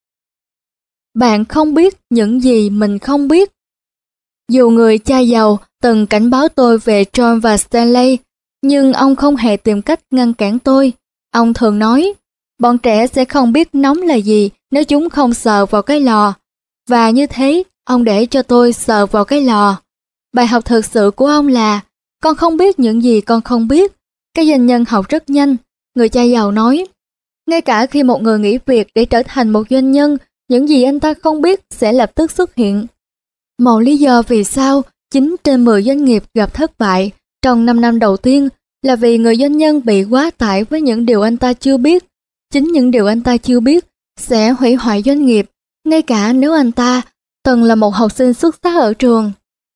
Bạn không biết những gì mình không biết. Dù người cha giàu từng cảnh báo tôi về John và Stanley, nhưng ông không hề tìm cách ngăn cản tôi. Ông thường nói, bọn trẻ sẽ không biết nóng là gì nếu chúng không sờ vào cái lò. Và như thế, ông để cho tôi sờ vào cái lò. Bài học thực sự của ông là, con không biết những gì con không biết. Cái doanh nhân học rất nhanh, người cha giàu nói. Ngay cả khi một người nghỉ việc để trở thành một doanh nhân, những gì anh ta không biết sẽ lập tức xuất hiện. Một lý do vì sao chín trên mười doanh nghiệp gặp thất bại trong năm năm đầu tiên là vì người doanh nhân bị quá tải với những điều anh ta chưa biết. Chính những điều anh ta chưa biết sẽ hủy hoại doanh nghiệp, ngay cả nếu anh ta từng là một học sinh xuất sắc ở trường.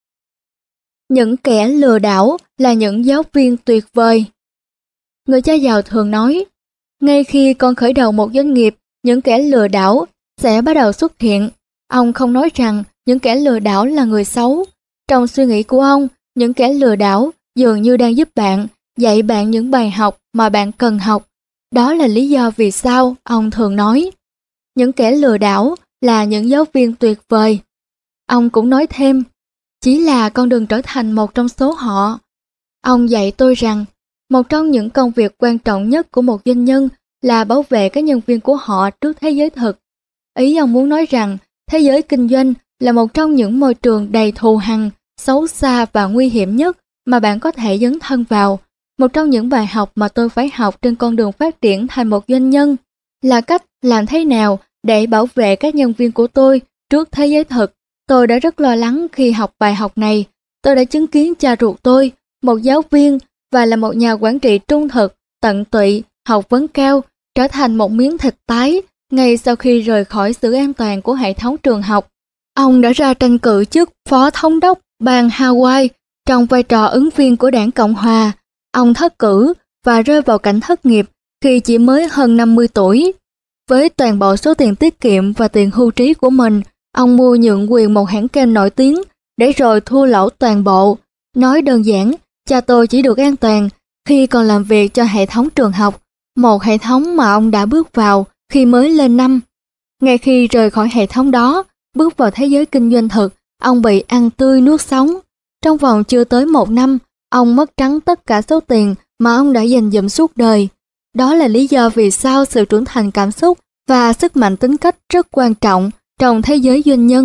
Những kẻ lừa đảo là những giáo viên tuyệt vời. Người cha giàu thường nói, ngay khi con khởi đầu một doanh nghiệp, những kẻ lừa đảo sẽ bắt đầu xuất hiện. Ông không nói rằng những kẻ lừa đảo là người xấu. Trong suy nghĩ của ông, những kẻ lừa đảo dường như đang giúp bạn, dạy bạn những bài học mà bạn cần học. Đó là lý do vì sao ông thường nói, những kẻ lừa đảo là những giáo viên tuyệt vời. Ông cũng nói thêm, chỉ là con đường trở thành một trong số họ. Ông dạy tôi rằng, một trong những công việc quan trọng nhất của một doanh nhân là bảo vệ các nhân viên của họ trước thế giới thực. Ý ông muốn nói rằng, thế giới kinh doanh là một trong những môi trường đầy thù hằn, xấu xa và nguy hiểm nhất mà bạn có thể dấn thân vào. Một trong những bài học mà tôi phải học trên con đường phát triển thành một doanh nhân là cách làm thế nào để bảo vệ các nhân viên của tôi trước thế giới thực. Tôi đã rất lo lắng khi học bài học này. Tôi đã chứng kiến cha ruột tôi, một giáo viên và là một nhà quản trị trung thực, tận tụy, học vấn cao, trở thành một miếng thịt tái ngay sau khi rời khỏi sự an toàn của hệ thống trường học. Ông đã ra tranh cử chức phó thống đốc bang Hawaii trong vai trò ứng viên của đảng Cộng Hòa. Ông thất cử và rơi vào cảnh thất nghiệp khi chỉ mới hơn năm mươi tuổi. Với toàn bộ số tiền tiết kiệm và tiền hưu trí của mình, ông mua nhượng quyền một hãng kênh nổi tiếng để rồi thua lỗ toàn bộ. Nói đơn giản, cha tôi chỉ được an toàn khi còn làm việc cho hệ thống trường học, một hệ thống mà ông đã bước vào khi mới lên năm. Ngay khi rời khỏi hệ thống đó, bước vào thế giới kinh doanh thực, ông bị ăn tươi nuốt sống. Trong vòng chưa tới một năm, ông mất trắng tất cả số tiền mà ông đã dành dụm suốt đời. Đó là lý do vì sao sự trưởng thành cảm xúc và sức mạnh tính cách rất quan trọng trong thế giới doanh nhân.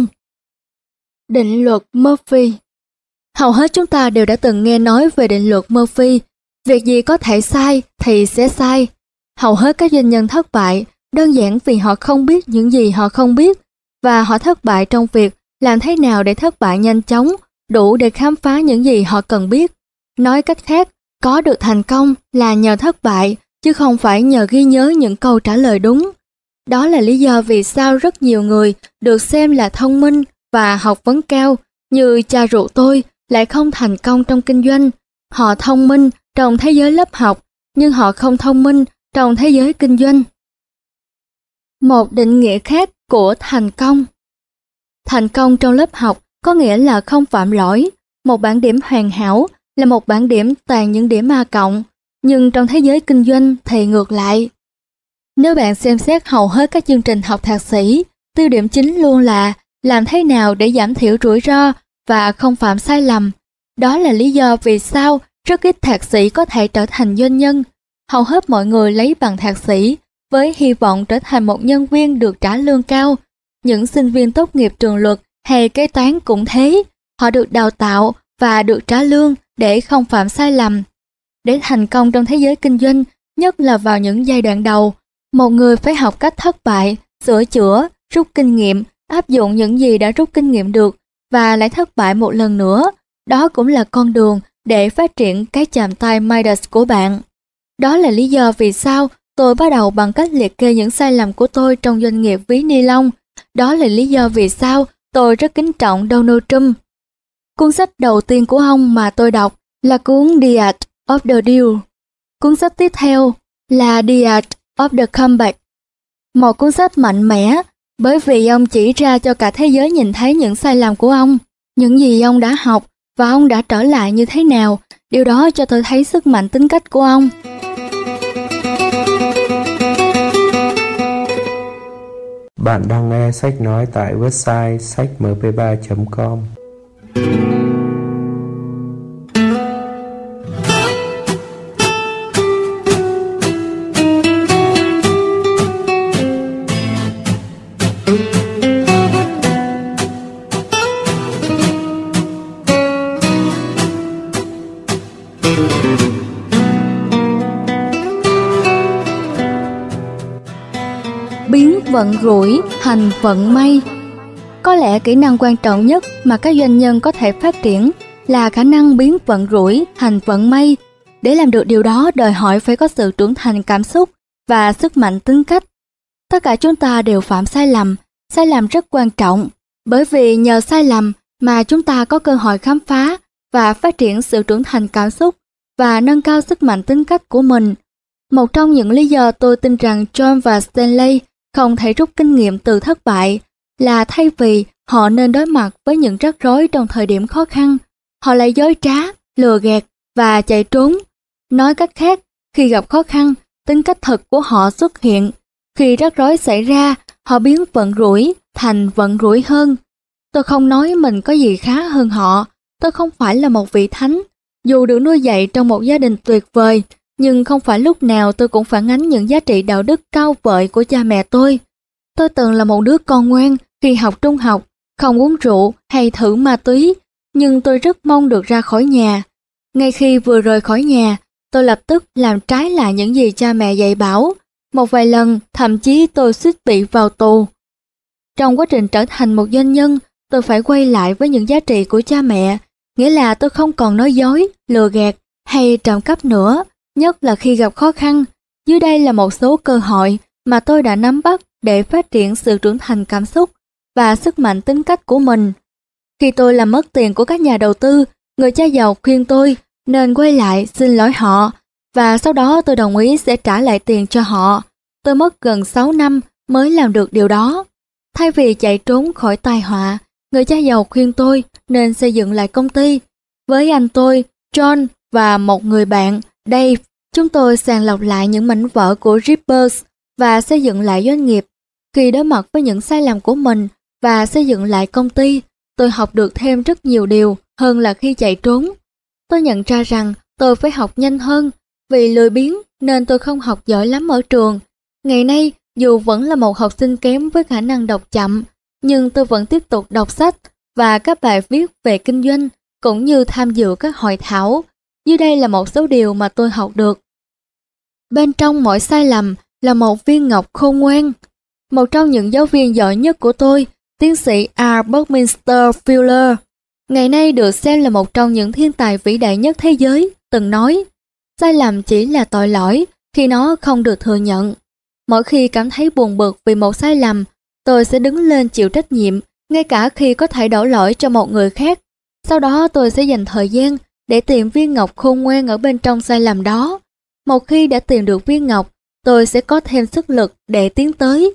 Định luật Murphy. Hầu hết chúng ta đều đã từng nghe nói về định luật Murphy. Việc gì có thể sai thì sẽ sai. Hầu hết các doanh nhân thất bại đơn giản vì họ không biết những gì họ không biết, và họ thất bại trong việc làm thế nào để thất bại nhanh chóng, đủ để khám phá những gì họ cần biết. Nói cách khác, có được thành công là nhờ thất bại, chứ không phải nhờ ghi nhớ những câu trả lời đúng. Đó là lý do vì sao rất nhiều người được xem là thông minh và học vấn cao, như cha ruột tôi, lại không thành công trong kinh doanh. Họ thông minh trong thế giới lớp học, nhưng họ không thông minh trong thế giới kinh doanh. Một định nghĩa khác của thành công. Thành công trong lớp học có nghĩa là không phạm lỗi. Một bảng điểm hoàn hảo là một bảng điểm toàn những điểm A cộng, nhưng trong thế giới kinh doanh thì ngược lại. Nếu bạn xem xét hầu hết các chương trình học thạc sĩ, tiêu điểm chính luôn là làm thế nào để giảm thiểu rủi ro và không phạm sai lầm. Đó là lý do vì sao rất ít thạc sĩ có thể trở thành doanh nhân. Hầu hết mọi người lấy bằng thạc sĩ với hy vọng trở thành một nhân viên được trả lương cao. Những sinh viên tốt nghiệp trường luật hay kế toán cũng thế, họ được đào tạo và được trả lương để không phạm sai lầm. Để thành công trong thế giới kinh doanh, nhất là vào những giai đoạn đầu, một người phải học cách thất bại, sửa chữa, rút kinh nghiệm, áp dụng những gì đã rút kinh nghiệm được và lại thất bại một lần nữa. Đó cũng là con đường để phát triển cái chạm tay Midas của bạn. Đó là lý do vì sao tôi bắt đầu bằng cách liệt kê những sai lầm của tôi trong doanh nghiệp ví ni lông. Đó là lý do vì sao tôi rất kính trọng Donald Trump. Cuốn sách đầu tiên của ông mà tôi đọc là cuốn The Art of the Deal. Cuốn sách tiếp theo là The Art of the Comeback. Một cuốn sách mạnh mẽ bởi vì ông chỉ ra cho cả thế giới nhìn thấy những sai lầm của ông, những gì ông đã học và ông đã trở lại như thế nào. Điều đó cho tôi thấy sức mạnh tính cách của ông. Bạn đang nghe sách nói tại website sách m p ba chấm com. Biến vận rủi thành vận may. Có lẽ kỹ năng quan trọng nhất mà các doanh nhân có thể phát triển là khả năng biến vận rủi thành vận may. Để làm được điều đó đòi hỏi phải có sự trưởng thành cảm xúc và sức mạnh tính cách. Tất cả chúng ta đều phạm sai lầm, sai lầm rất quan trọng, bởi vì nhờ sai lầm mà chúng ta có cơ hội khám phá và phát triển sự trưởng thành cảm xúc và nâng cao sức mạnh tính cách của mình. Một trong những lý do tôi tin rằng John và Stanley không thể rút kinh nghiệm từ thất bại là thay vì họ nên đối mặt với những rắc rối trong thời điểm khó khăn, họ lại dối trá, lừa gạt và chạy trốn. Nói cách khác, khi gặp khó khăn, tính cách thật của họ xuất hiện. Khi rắc rối xảy ra, họ biến vận rủi thành vận rủi hơn. Tôi không nói mình có gì khá hơn họ, tôi không phải là một vị thánh. Dù được nuôi dạy trong một gia đình tuyệt vời, nhưng không phải lúc nào tôi cũng phản ánh những giá trị đạo đức cao vời của cha mẹ tôi. Tôi từng là một đứa con ngoan khi học trung học, không uống rượu hay thử ma túy, nhưng tôi rất mong được ra khỏi nhà. Ngay khi vừa rời khỏi nhà, tôi lập tức làm trái lại những gì cha mẹ dạy bảo. Một vài lần, thậm chí tôi suýt bị vào tù. Trong quá trình trở thành một doanh nhân, tôi phải quay lại với những giá trị của cha mẹ, nghĩa là tôi không còn nói dối, lừa gạt hay trộm cắp nữa, nhất là khi gặp khó khăn. Dưới đây là một số cơ hội mà tôi đã nắm bắt để phát triển sự trưởng thành cảm xúc và sức mạnh tính cách của mình. Khi tôi làm mất tiền của các nhà đầu tư, người cha giàu khuyên tôi nên quay lại xin lỗi họ, và sau đó tôi đồng ý sẽ trả lại tiền cho họ. Tôi mất gần sáu năm mới làm được điều đó. Thay vì chạy trốn khỏi tai họa, người cha giàu khuyên tôi nên xây dựng lại công ty. Với anh tôi, John và một người bạn, Dave, chúng tôi sàng lọc lại những mảnh vỡ của Rippers và xây dựng lại doanh nghiệp. Khi đối mặt với những sai lầm của mình và xây dựng lại công ty, tôi học được thêm rất nhiều điều hơn là khi chạy trốn. Tôi nhận ra rằng tôi phải học nhanh hơn, vì lười biếng nên tôi không học giỏi lắm ở trường. Ngày nay, dù vẫn là một học sinh kém với khả năng đọc chậm, nhưng tôi vẫn tiếp tục đọc sách và các bài viết về kinh doanh, cũng như tham dự các hội thảo. Dưới đây là một số điều mà tôi học được. Bên trong mỗi sai lầm là một viên ngọc khôn ngoan. Một trong những giáo viên giỏi nhất của tôi, tiến sĩ R. Buckminster Fuller, ngày nay được xem là một trong những thiên tài vĩ đại nhất thế giới, từng nói, sai lầm chỉ là tội lỗi khi nó không được thừa nhận. Mỗi khi cảm thấy buồn bực vì một sai lầm, tôi sẽ đứng lên chịu trách nhiệm, ngay cả khi có thể đổ lỗi cho một người khác. Sau đó tôi sẽ dành thời gian để tìm viên ngọc khôn ngoan ở bên trong sai lầm đó. Một khi đã tìm được viên ngọc, tôi sẽ có thêm sức lực để tiến tới.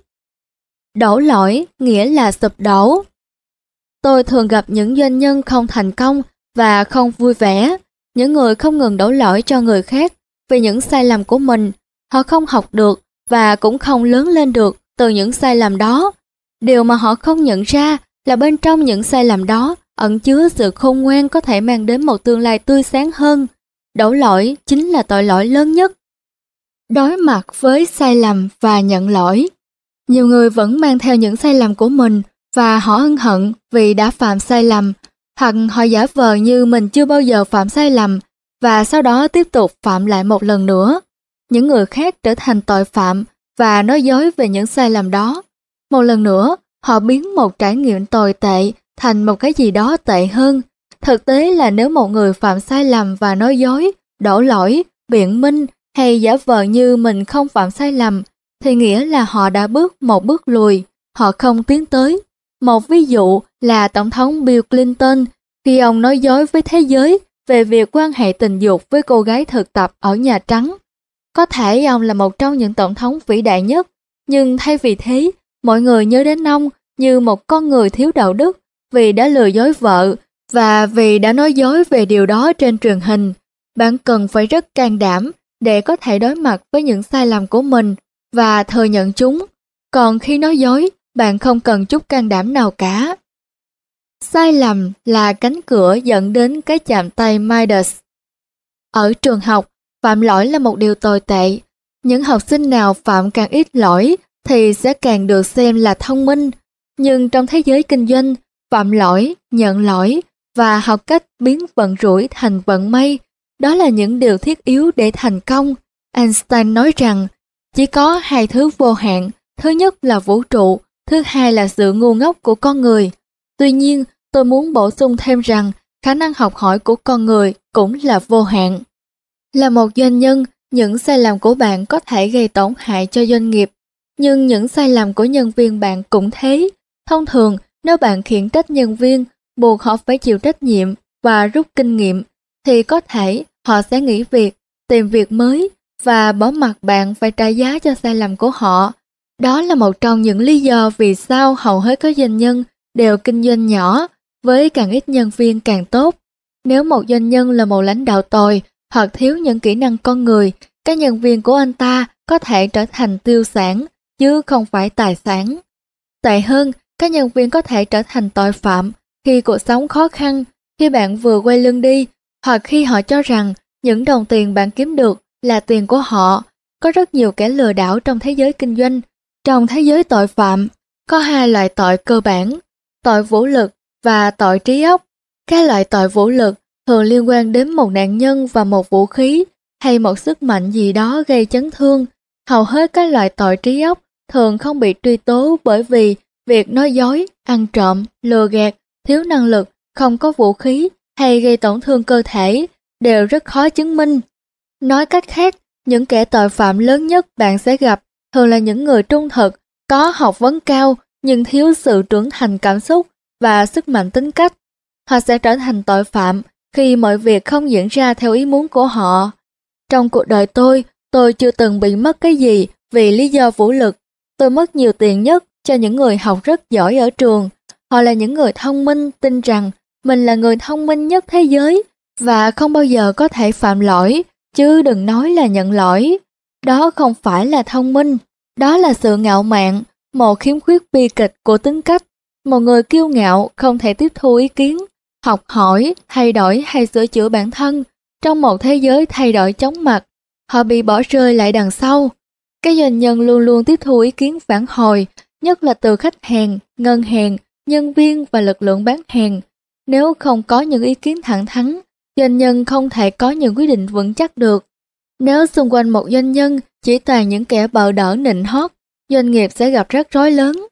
Đổ lỗi nghĩa là sụp đổ. Tôi thường gặp những doanh nhân không thành công và không vui vẻ, những người không ngừng đổ lỗi cho người khác vì những sai lầm của mình. Họ không học được và cũng không lớn lên được từ những sai lầm đó. Điều mà họ không nhận ra là bên trong những sai lầm đó ẩn chứa sự khôn ngoan có thể mang đến một tương lai tươi sáng hơn. Đổ lỗi chính là tội lỗi lớn nhất. Đối mặt với sai lầm và nhận lỗi. Nhiều người vẫn mang theo những sai lầm của mình và họ ân hận vì đã phạm sai lầm, hoặc họ giả vờ như mình chưa bao giờ phạm sai lầm và sau đó tiếp tục phạm lại một lần nữa. Những người khác trở thành tội phạm và nói dối về những sai lầm đó. Một lần nữa, họ biến một trải nghiệm tồi tệ thành một cái gì đó tệ hơn. Thực tế là nếu một người phạm sai lầm và nói dối, đổ lỗi, biện minh hay giả vờ như mình không phạm sai lầm, thì nghĩa là họ đã bước một bước lùi, họ không tiến tới. Một ví dụ là Tổng thống Bill Clinton khi ông nói dối với thế giới về việc quan hệ tình dục với cô gái thực tập ở Nhà Trắng. Có thể ông là một trong những tổng thống vĩ đại nhất, nhưng thay vì thế, mọi người nhớ đến ông như một con người thiếu đạo đức vì đã lừa dối vợ và vì đã nói dối về điều đó trên truyền hình. Bạn cần phải rất can đảm để có thể đối mặt với những sai lầm của mình và thừa nhận chúng. Còn khi nói dối, bạn không cần chút can đảm nào cả. Sai lầm là cánh cửa dẫn đến cái chạm tay Midas. Ở trường học, phạm lỗi là một điều tồi tệ. Những học sinh nào phạm càng ít lỗi thì sẽ càng được xem là thông minh. Nhưng trong thế giới kinh doanh, phạm lỗi, nhận lỗi và học cách biến vận rủi thành vận may, đó là những điều thiết yếu để thành công. Einstein nói rằng, chỉ có hai thứ vô hạn, thứ nhất là vũ trụ, thứ hai là sự ngu ngốc của con người. Tuy nhiên, tôi muốn bổ sung thêm rằng, khả năng học hỏi của con người cũng là vô hạn. Là một doanh nhân, những sai lầm của bạn có thể gây tổn hại cho doanh nghiệp, Nhưng những sai lầm của nhân viên bạn cũng thế. Thông thường, nếu bạn khiển trách nhân viên, buộc họ phải chịu trách nhiệm và rút kinh nghiệm, thì có thể họ sẽ nghỉ việc, tìm việc mới và bỏ mặc bạn phải trả giá cho sai lầm của họ. Đó là một trong những lý do vì sao hầu hết các doanh nhân đều kinh doanh nhỏ, với càng ít nhân viên càng tốt. Nếu một doanh nhân là một lãnh đạo tồi hoặc thiếu những kỹ năng con người, các nhân viên của anh ta có thể trở thành tiêu sản, chứ không phải tài sản. Tệ hơn, các nhân viên có thể trở thành tội phạm khi cuộc sống khó khăn, khi bạn vừa quay lưng đi, hoặc khi họ cho rằng những đồng tiền bạn kiếm được là tiền của họ. Có rất nhiều kẻ lừa đảo trong thế giới kinh doanh. Trong thế giới tội phạm, có hai loại tội cơ bản: tội vũ lực và tội trí óc. Các loại tội vũ lực thường liên quan đến một nạn nhân và một vũ khí hay một sức mạnh gì đó gây chấn thương. Hầu hết các loại tội trí óc thường không bị truy tố bởi vì việc nói dối, ăn trộm, lừa gạt, thiếu năng lực, không có vũ khí hay gây tổn thương cơ thể đều rất khó chứng minh. Nói cách khác, những kẻ tội phạm lớn nhất bạn sẽ gặp thường là những người trung thực, có học vấn cao nhưng thiếu sự trưởng thành cảm xúc và sức mạnh tính cách. Họ sẽ trở thành tội phạm khi mọi việc không diễn ra theo ý muốn của họ. Trong cuộc đời tôi, tôi chưa từng bị mất cái gì vì lý do vũ lực. Tôi mất nhiều tiền nhất cho những người học rất giỏi ở trường. Họ là những người thông minh, tin rằng mình là người thông minh nhất thế giới và không bao giờ có thể phạm lỗi, chứ đừng nói là nhận lỗi. Đó không phải là thông minh, đó là sự ngạo mạn, một khiếm khuyết bi kịch của tính cách. Một người kiêu ngạo không thể tiếp thu ý kiến, học hỏi, thay đổi hay sửa chữa bản thân. Trong một thế giới thay đổi chóng mặt, họ bị bỏ rơi lại đằng sau. Các doanh nhân luôn luôn tiếp thu ý kiến phản hồi, nhất là từ khách hàng, ngân hàng, nhân viên và lực lượng bán hàng. Nếu không có những ý kiến thẳng thắn, doanh nhân không thể có những quyết định vững chắc được. Nếu xung quanh một doanh nhân chỉ toàn những kẻ bợ đỡ nịnh hót, doanh nghiệp sẽ gặp rắc rối lớn.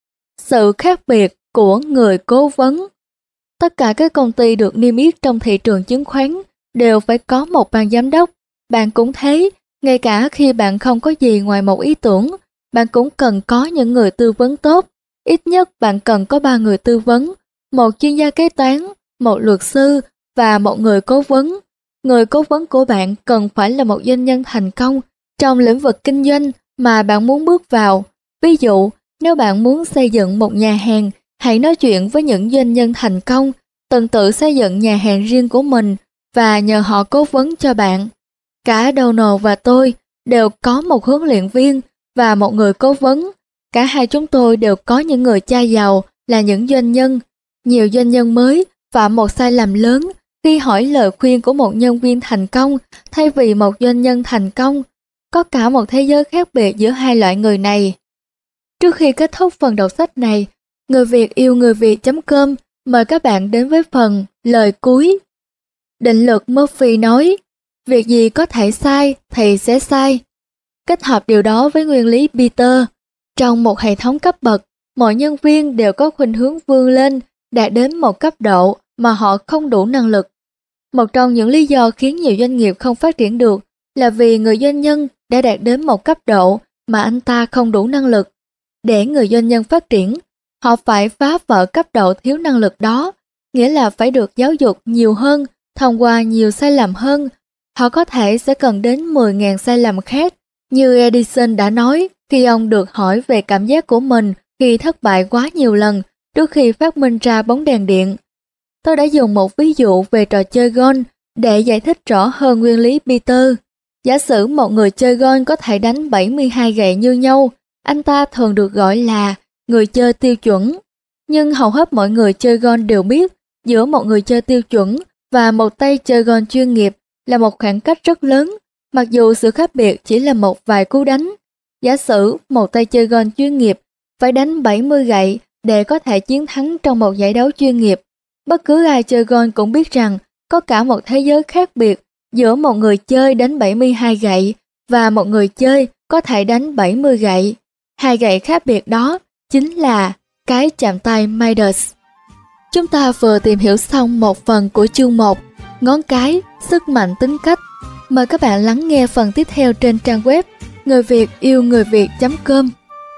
Sự khác biệt của người cố vấn. Tất cả các công ty được niêm yết trong thị trường chứng khoán đều phải có một ban giám đốc. Bạn cũng thế, ngay cả khi bạn không có gì ngoài một ý tưởng, bạn cũng cần có những người tư vấn tốt. Ít nhất bạn cần có ba người tư vấn, một chuyên gia kế toán, một luật sư và một người cố vấn. Người cố vấn của bạn cần phải là một doanh nhân thành công trong lĩnh vực kinh doanh mà bạn muốn bước vào. Ví dụ, nếu bạn muốn xây dựng một nhà hàng, hãy nói chuyện với những doanh nhân thành công, từng tự xây dựng nhà hàng riêng của mình và nhờ họ cố vấn cho bạn. Cả Donald và tôi đều có một huấn luyện viên và một người cố vấn. Cả hai chúng tôi đều có những người cha giàu là những doanh nhân. Nhiều doanh nhân mới phạm một sai lầm lớn khi hỏi lời khuyên của một nhân viên thành công thay vì một doanh nhân thành công. Có cả một thế giới khác biệt giữa hai loại người này. Trước khi kết thúc phần đọc sách này, Người Việt yêu người Việt chấm com mời các bạn đến với phần lời cuối. Định luật Murphy nói, việc gì có thể sai thì sẽ sai. Kết hợp điều đó với nguyên lý Peter. Trong một hệ thống cấp bậc, mọi nhân viên đều có khuynh hướng vươn lên, đạt đến một cấp độ mà họ không đủ năng lực. Một trong những lý do khiến nhiều doanh nghiệp không phát triển được là vì người doanh nhân đã đạt đến một cấp độ mà anh ta không đủ năng lực. Để người doanh nhân phát triển, họ phải phá vỡ cấp độ thiếu năng lực đó, nghĩa là phải được giáo dục nhiều hơn, thông qua nhiều sai lầm hơn. Họ có thể sẽ cần đến mười nghìn sai lầm khác. Như Edison đã nói khi ông được hỏi về cảm giác của mình khi thất bại quá nhiều lần trước khi phát minh ra bóng đèn điện. Tôi đã dùng một ví dụ về trò chơi golf để giải thích rõ hơn nguyên lý Peter. Giả sử một người chơi golf có thể đánh bảy mươi hai gậy như nhau, anh ta thường được gọi là người chơi tiêu chuẩn. Nhưng hầu hết mọi người chơi golf đều biết giữa một người chơi tiêu chuẩn và một tay chơi golf chuyên nghiệp là một khoảng cách rất lớn, mặc dù sự khác biệt chỉ là một vài cú đánh. Giả sử một tay chơi golf chuyên nghiệp phải đánh bảy mươi gậy để có thể chiến thắng trong một giải đấu chuyên nghiệp. Bất cứ ai chơi golf cũng biết rằng có cả một thế giới khác biệt giữa một người chơi đánh bảy mươi hai gậy và một người chơi có thể đánh bảy mươi gậy. Hai gậy khác biệt đó chính là cái chạm tay Midas. Chúng ta vừa tìm hiểu xong một phần của chương một, ngón cái, sức mạnh tính cách. Mời các bạn lắng nghe phần tiếp theo trên trang web người việt yêu người việt chấm com.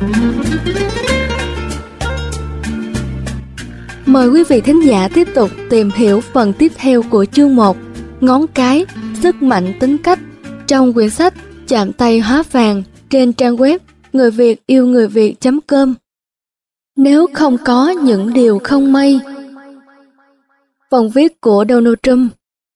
Mời quý vị thính giả tiếp tục tìm hiểu phần tiếp theo của chương một, ngón cái, sức mạnh tính cách, trong quyển sách Chạm tay hóa vàng trên trang web người việt yêu người việt chấm com. Nếu không có những điều không may. Phần viết của Donald Trump.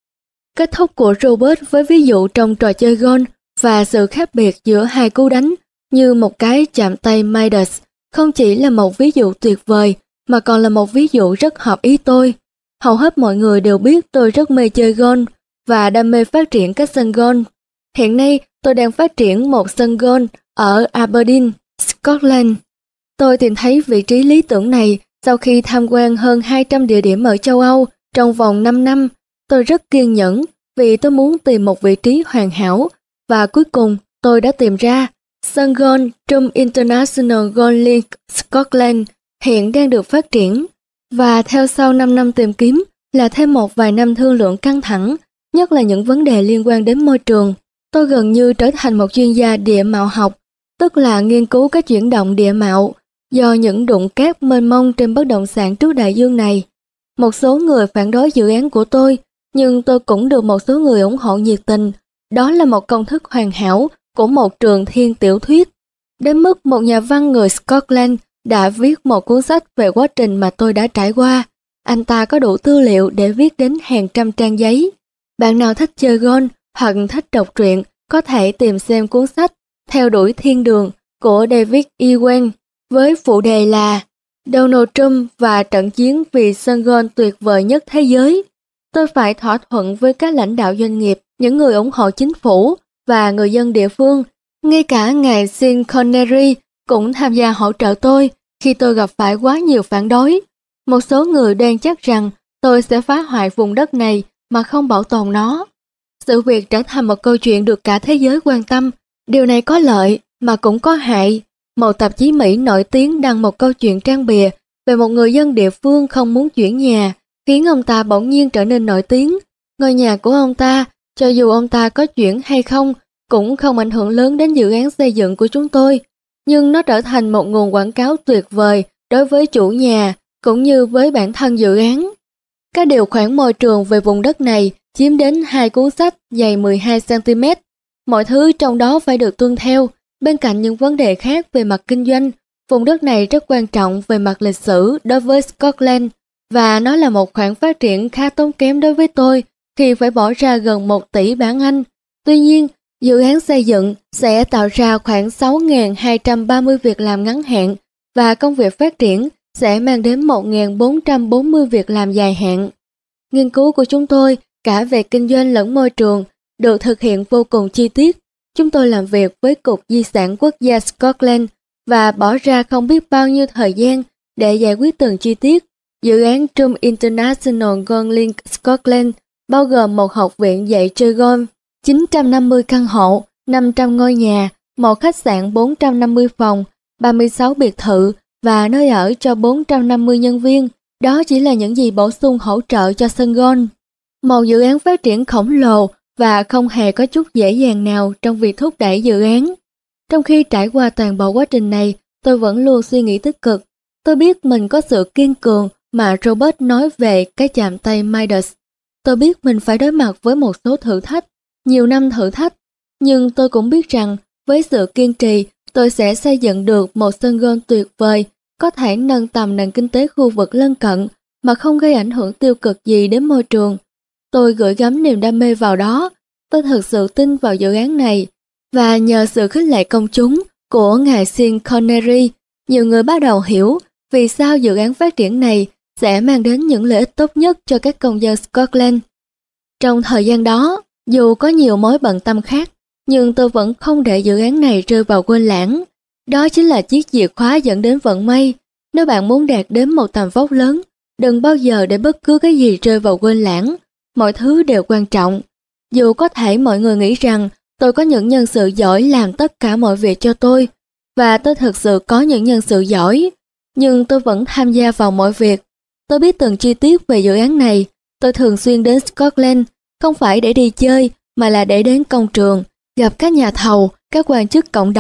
Kết thúc của Robert với ví dụ trong trò chơi golf và sự khác biệt giữa hai cú đánh như một cái chạm tay Midas không chỉ là một ví dụ tuyệt vời mà còn là một ví dụ rất hợp ý tôi. Hầu hết mọi người đều biết tôi rất mê chơi golf và đam mê phát triển các sân golf. Hiện nay tôi đang phát triển một sân golf ở Aberdeen, Scotland. Tôi tìm thấy vị trí lý tưởng này sau khi tham quan hơn hai trăm địa điểm ở châu Âu trong vòng năm năm. Tôi rất kiên nhẫn vì tôi muốn tìm một vị trí hoàn hảo và cuối cùng tôi đã tìm ra sân golf Trump International Golf League Scotland hiện đang được phát triển. Và theo sau năm năm tìm kiếm là thêm một vài năm thương lượng căng thẳng, nhất là những vấn đề liên quan đến môi trường. Tôi gần như trở thành một chuyên gia địa mạo học, tức là nghiên cứu các chuyển động địa mạo do những đụng cát mênh mông trên bất động sản trước đại dương này. Một số người phản đối dự án của tôi, nhưng tôi cũng được một số người ủng hộ nhiệt tình. Đó là một công thức hoàn hảo của một trường thiên tiểu thuyết. Đến mức một nhà văn người Scotland đã viết một cuốn sách về quá trình mà tôi đã trải qua. Anh ta có đủ tư liệu để viết đến hàng trăm trang giấy. Bạn nào thích chơi golf hoặc thích đọc truyện có thể tìm xem cuốn sách Theo đuổi thiên đường của David Ewan với phụ đề là Donald Trump và trận chiến vì sân golf tuyệt vời nhất thế giới. Tôi phải thỏa thuận với các lãnh đạo doanh nghiệp, những người ủng hộ chính phủ và người dân địa phương. Ngay cả ngài Sean Connery cũng tham gia hỗ trợ tôi khi tôi gặp phải quá nhiều phản đối. Một số người đang chắc rằng tôi sẽ phá hoại vùng đất này mà không bảo tồn nó. Sự việc trở thành một câu chuyện được cả thế giới quan tâm. Điều này có lợi mà cũng có hại. Một tạp chí Mỹ nổi tiếng đăng một câu chuyện trang bìa về một người dân địa phương không muốn chuyển nhà, khiến ông ta bỗng nhiên trở nên nổi tiếng. Ngôi nhà của ông ta, cho dù ông ta có chuyển hay không, cũng không ảnh hưởng lớn đến dự án xây dựng của chúng tôi. Nhưng nó trở thành một nguồn quảng cáo tuyệt vời đối với chủ nhà, cũng như với bản thân dự án. Các điều khoản môi trường về vùng đất này chiếm đến hai cuốn sách dày mười hai xăng ti mét. Mọi thứ trong đó phải được tuân theo. Bên cạnh những vấn đề khác về mặt kinh doanh, vùng đất này rất quan trọng về mặt lịch sử đối với Scotland và nó là một khoản phát triển khá tốn kém đối với tôi khi phải bỏ ra gần một tỷ bảng Anh. Tuy nhiên, dự án xây dựng sẽ tạo ra khoảng sáu nghìn hai trăm ba mươi việc làm ngắn hạn và công việc phát triển sẽ mang đến một nghìn bốn trăm bốn mươi việc làm dài hạn. Nghiên cứu của chúng tôi cả về kinh doanh lẫn môi trường được thực hiện vô cùng chi tiết. Chúng tôi làm việc với Cục Di sản Quốc gia Scotland và bỏ ra không biết bao nhiêu thời gian để giải quyết từng chi tiết. Dự án Trump International Golf League Scotland bao gồm một học viện dạy chơi golf, chín trăm năm mươi căn hộ, năm trăm ngôi nhà, một khách sạn bốn trăm năm mươi phòng, ba mươi sáu biệt thự và nơi ở cho bốn trăm năm mươi nhân viên. Đó chỉ là những gì bổ sung hỗ trợ cho sân golf. Một dự án phát triển khổng lồ và không hề có chút dễ dàng nào trong việc thúc đẩy dự án. Trong khi trải qua toàn bộ quá trình này, tôi vẫn luôn suy nghĩ tích cực. Tôi biết mình có sự kiên cường mà Robert nói về cái chạm tay Midas. Tôi biết mình phải đối mặt với một số thử thách, nhiều năm thử thách. Nhưng tôi cũng biết rằng với sự kiên trì, tôi sẽ xây dựng được một sân golf tuyệt vời, có thể nâng tầm nền kinh tế khu vực lân cận mà không gây ảnh hưởng tiêu cực gì đến môi trường. Tôi gửi gắm niềm đam mê vào đó. Tôi thực sự tin vào dự án này. Và nhờ sự khích lệ công chúng của ngài Sean Connery, nhiều người bắt đầu hiểu vì sao dự án phát triển này sẽ mang đến những lợi ích tốt nhất cho các công dân Scotland. Trong thời gian đó, dù có nhiều mối bận tâm khác, nhưng tôi vẫn không để dự án này rơi vào quên lãng. Đó chính là chiếc chìa khóa dẫn đến vận may. Nếu bạn muốn đạt đến một tầm vóc lớn, đừng bao giờ để bất cứ cái gì rơi vào quên lãng. Mọi thứ đều quan trọng. Dù có thể mọi người nghĩ rằng tôi có những nhân sự giỏi làm tất cả mọi việc cho tôi, và tôi thực sự có những nhân sự giỏi, nhưng tôi vẫn tham gia vào mọi việc. Tôi biết từng chi tiết về dự án này. Tôi thường xuyên đến Scotland, không phải để đi chơi, mà là để đến công trường, gặp các nhà thầu, các quan chức cộng đồng,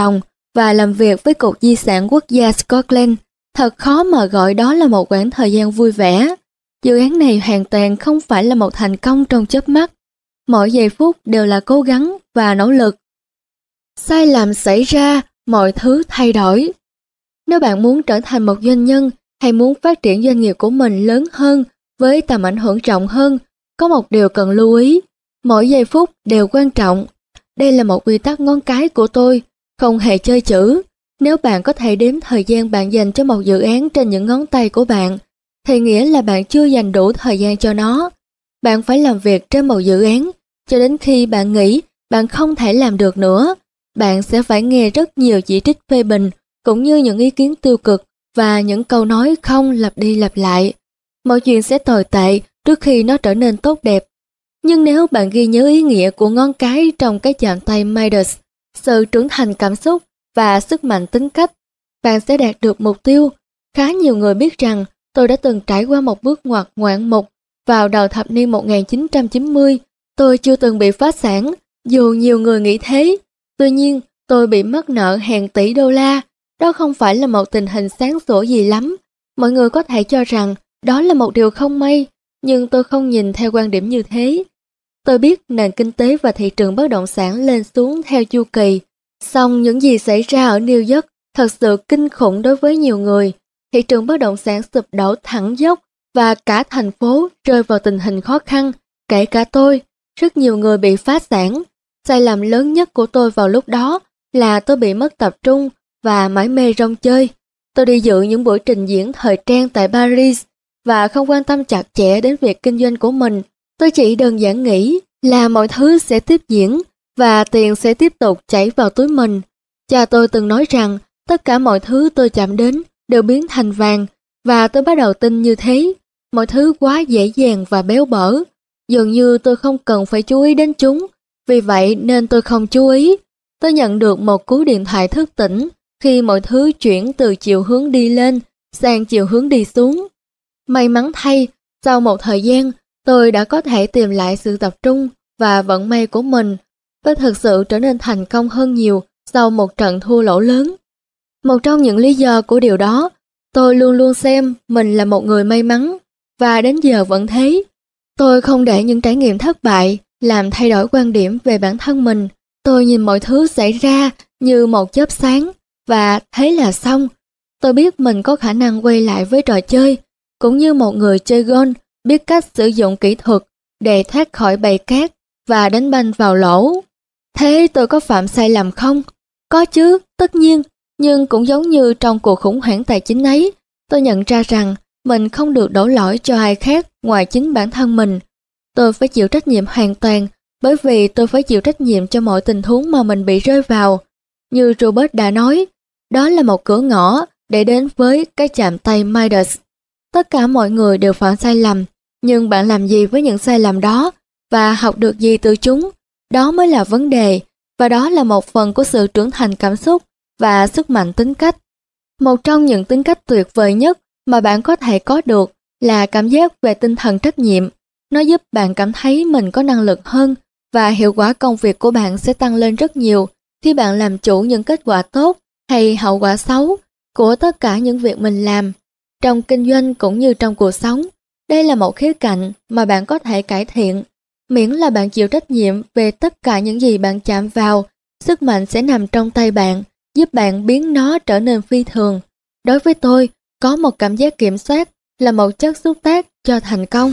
và làm việc với Cục Di sản Quốc gia Scotland. Thật khó mà gọi đó là một quãng thời gian vui vẻ. Dự án này hoàn toàn không phải là một thành công trong chớp mắt. Mỗi giây phút đều là cố gắng và nỗ lực. Sai lầm xảy ra, mọi thứ thay đổi. Nếu bạn muốn trở thành một doanh nhân hay muốn phát triển doanh nghiệp của mình lớn hơn với tầm ảnh hưởng rộng hơn, có một điều cần lưu ý. Mỗi giây phút đều quan trọng. Đây là một quy tắc ngón cái của tôi, không hề chơi chữ. Nếu bạn có thể đếm thời gian bạn dành cho một dự án trên những ngón tay của bạn, thì nghĩa là bạn chưa dành đủ thời gian cho nó. Bạn phải làm việc trên một dự án cho đến khi bạn nghĩ bạn không thể làm được nữa. Bạn sẽ phải nghe rất nhiều chỉ trích phê bình, cũng như những ý kiến tiêu cực và những câu nói không lặp đi lặp lại. Mọi chuyện sẽ tồi tệ trước khi nó trở nên tốt đẹp. Nhưng nếu bạn ghi nhớ ý nghĩa của ngón cái trong cái chạm tay Midas, sự trưởng thành cảm xúc và sức mạnh tính cách, bạn sẽ đạt được mục tiêu. Khá nhiều người biết rằng tôi đã từng trải qua một bước ngoặt ngoạn mục. Vào đầu thập niên một nghìn chín trăm chín mươi, tôi chưa từng bị phá sản, dù nhiều người nghĩ thế. Tuy nhiên, tôi bị mắc nợ hàng tỷ đô la. Đó không phải là một tình hình sáng sủa gì lắm. Mọi người có thể cho rằng đó là một điều không may, nhưng tôi không nhìn theo quan điểm như thế. Tôi biết nền kinh tế và thị trường bất động sản lên xuống theo chu kỳ. Song những gì xảy ra ở New York thật sự kinh khủng đối với nhiều người. Thị trường bất động sản sụp đổ thẳng dốc và cả thành phố rơi vào tình hình khó khăn, kể cả tôi. Rất nhiều người bị phá sản. Sai lầm lớn nhất của tôi vào lúc đó là tôi bị mất tập trung và mải mê rong chơi. Tôi đi dự những buổi trình diễn thời trang tại Paris và không quan tâm chặt chẽ đến việc kinh doanh của mình. Tôi chỉ đơn giản nghĩ là mọi thứ sẽ tiếp diễn và tiền sẽ tiếp tục chảy vào túi mình. Cha tôi từng nói rằng tất cả mọi thứ tôi chạm đến đều biến thành vàng, và tôi bắt đầu tin như thế. Mọi thứ quá dễ dàng và béo bở, dường như tôi không cần phải chú ý đến chúng. Vì vậy nên tôi không chú ý. Tôi nhận được một cú điện thoại thức tỉnh khi mọi thứ chuyển từ chiều hướng đi lên sang chiều hướng đi xuống. May mắn thay, sau một thời gian, tôi đã có thể tìm lại sự tập trung và vận may của mình. Tôi thực sự trở nên thành công hơn nhiều sau một trận thua lỗ lớn. Một trong những lý do của điều đó, tôi luôn luôn xem mình là một người may mắn, và đến giờ vẫn thế. Tôi không để những trải nghiệm thất bại làm thay đổi quan điểm về bản thân mình. Tôi nhìn mọi thứ xảy ra như một chớp sáng, và thế là xong. Tôi biết mình có khả năng quay lại với trò chơi, cũng như một người chơi golf biết cách sử dụng kỹ thuật để thoát khỏi bầy cát và đánh banh vào lỗ. Thế tôi có phạm sai lầm không? Có chứ, tất nhiên. Nhưng cũng giống như trong cuộc khủng hoảng tài chính ấy, tôi nhận ra rằng mình không được đổ lỗi cho ai khác ngoài chính bản thân mình. Tôi phải chịu trách nhiệm hoàn toàn, bởi vì tôi phải chịu trách nhiệm cho mọi tình huống mà mình bị rơi vào. Như Robert đã nói, đó là một cửa ngõ để đến với cái chạm tay Midas. Tất cả mọi người đều phạm sai lầm, nhưng bạn làm gì với những sai lầm đó và học được gì từ chúng? Đó mới là vấn đề, và đó là một phần của sự trưởng thành cảm xúc và sức mạnh tính cách. Một trong những tính cách tuyệt vời nhất mà bạn có thể có được là cảm giác về tinh thần trách nhiệm. Nó giúp bạn cảm thấy mình có năng lực hơn, và hiệu quả công việc của bạn sẽ tăng lên rất nhiều khi bạn làm chủ những kết quả tốt hay hậu quả xấu của tất cả những việc mình làm. Trong kinh doanh cũng như trong cuộc sống, đây là một khía cạnh mà bạn có thể cải thiện. Miễn là bạn chịu trách nhiệm về tất cả những gì bạn chạm vào, sức mạnh sẽ nằm trong tay bạn, giúp bạn biến nó trở nên phi thường. Đối với tôi, có một cảm giác kiểm soát là một chất xúc tác cho thành công.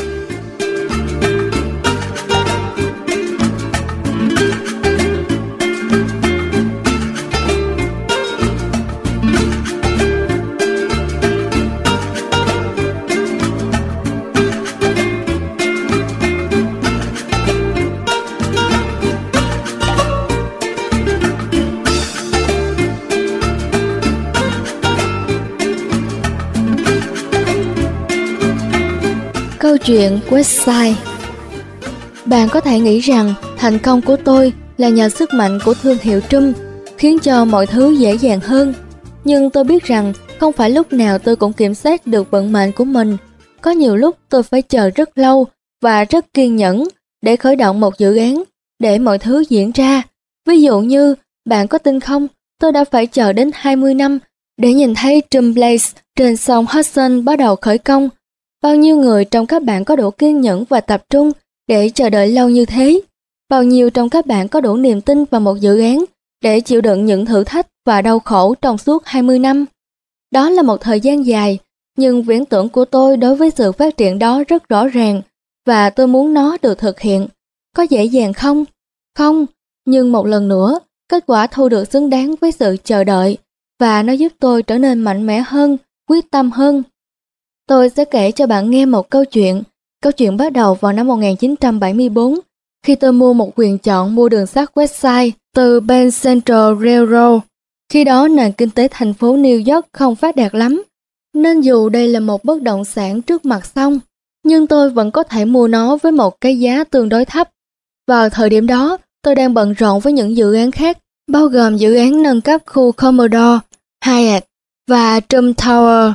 Câu chuyện Westside. Bạn có thể nghĩ rằng thành công của tôi là nhờ sức mạnh của thương hiệu Trump, khiến cho mọi thứ dễ dàng hơn. Nhưng tôi biết rằng không phải lúc nào tôi cũng kiểm soát được vận mệnh của mình. Có nhiều lúc tôi phải chờ rất lâu và rất kiên nhẫn để khởi động một dự án, để mọi thứ diễn ra. Ví dụ như, bạn có tin không, tôi đã phải chờ đến hai mươi năm để nhìn thấy Trumbull trên sông Hudson bắt đầu khởi công. Bao nhiêu người trong các bạn có đủ kiên nhẫn và tập trung để chờ đợi lâu như thế? Bao nhiêu trong các bạn có đủ niềm tin vào một dự án để chịu đựng những thử thách và đau khổ trong suốt hai mươi năm? Đó là một thời gian dài, nhưng viễn tưởng của tôi đối với sự phát triển đó rất rõ ràng và tôi muốn nó được thực hiện. Có dễ dàng không? Không, nhưng một lần nữa, kết quả thu được xứng đáng với sự chờ đợi và nó giúp tôi trở nên mạnh mẽ hơn, quyết tâm hơn. Tôi sẽ kể cho bạn nghe một câu chuyện. Câu chuyện bắt đầu vào năm một nghìn chín trăm bảy mươi tư, khi tôi mua một quyền chọn mua đường sắt Westside từ Penn Central Railroad. Khi đó nền kinh tế thành phố New York không phát đạt lắm, nên dù đây là một bất động sản trước mặt sông, nhưng tôi vẫn có thể mua nó với một cái giá tương đối thấp. Vào thời điểm đó, tôi đang bận rộn với những dự án khác, bao gồm dự án nâng cấp khu Commodore, Hyatt và Trump Tower.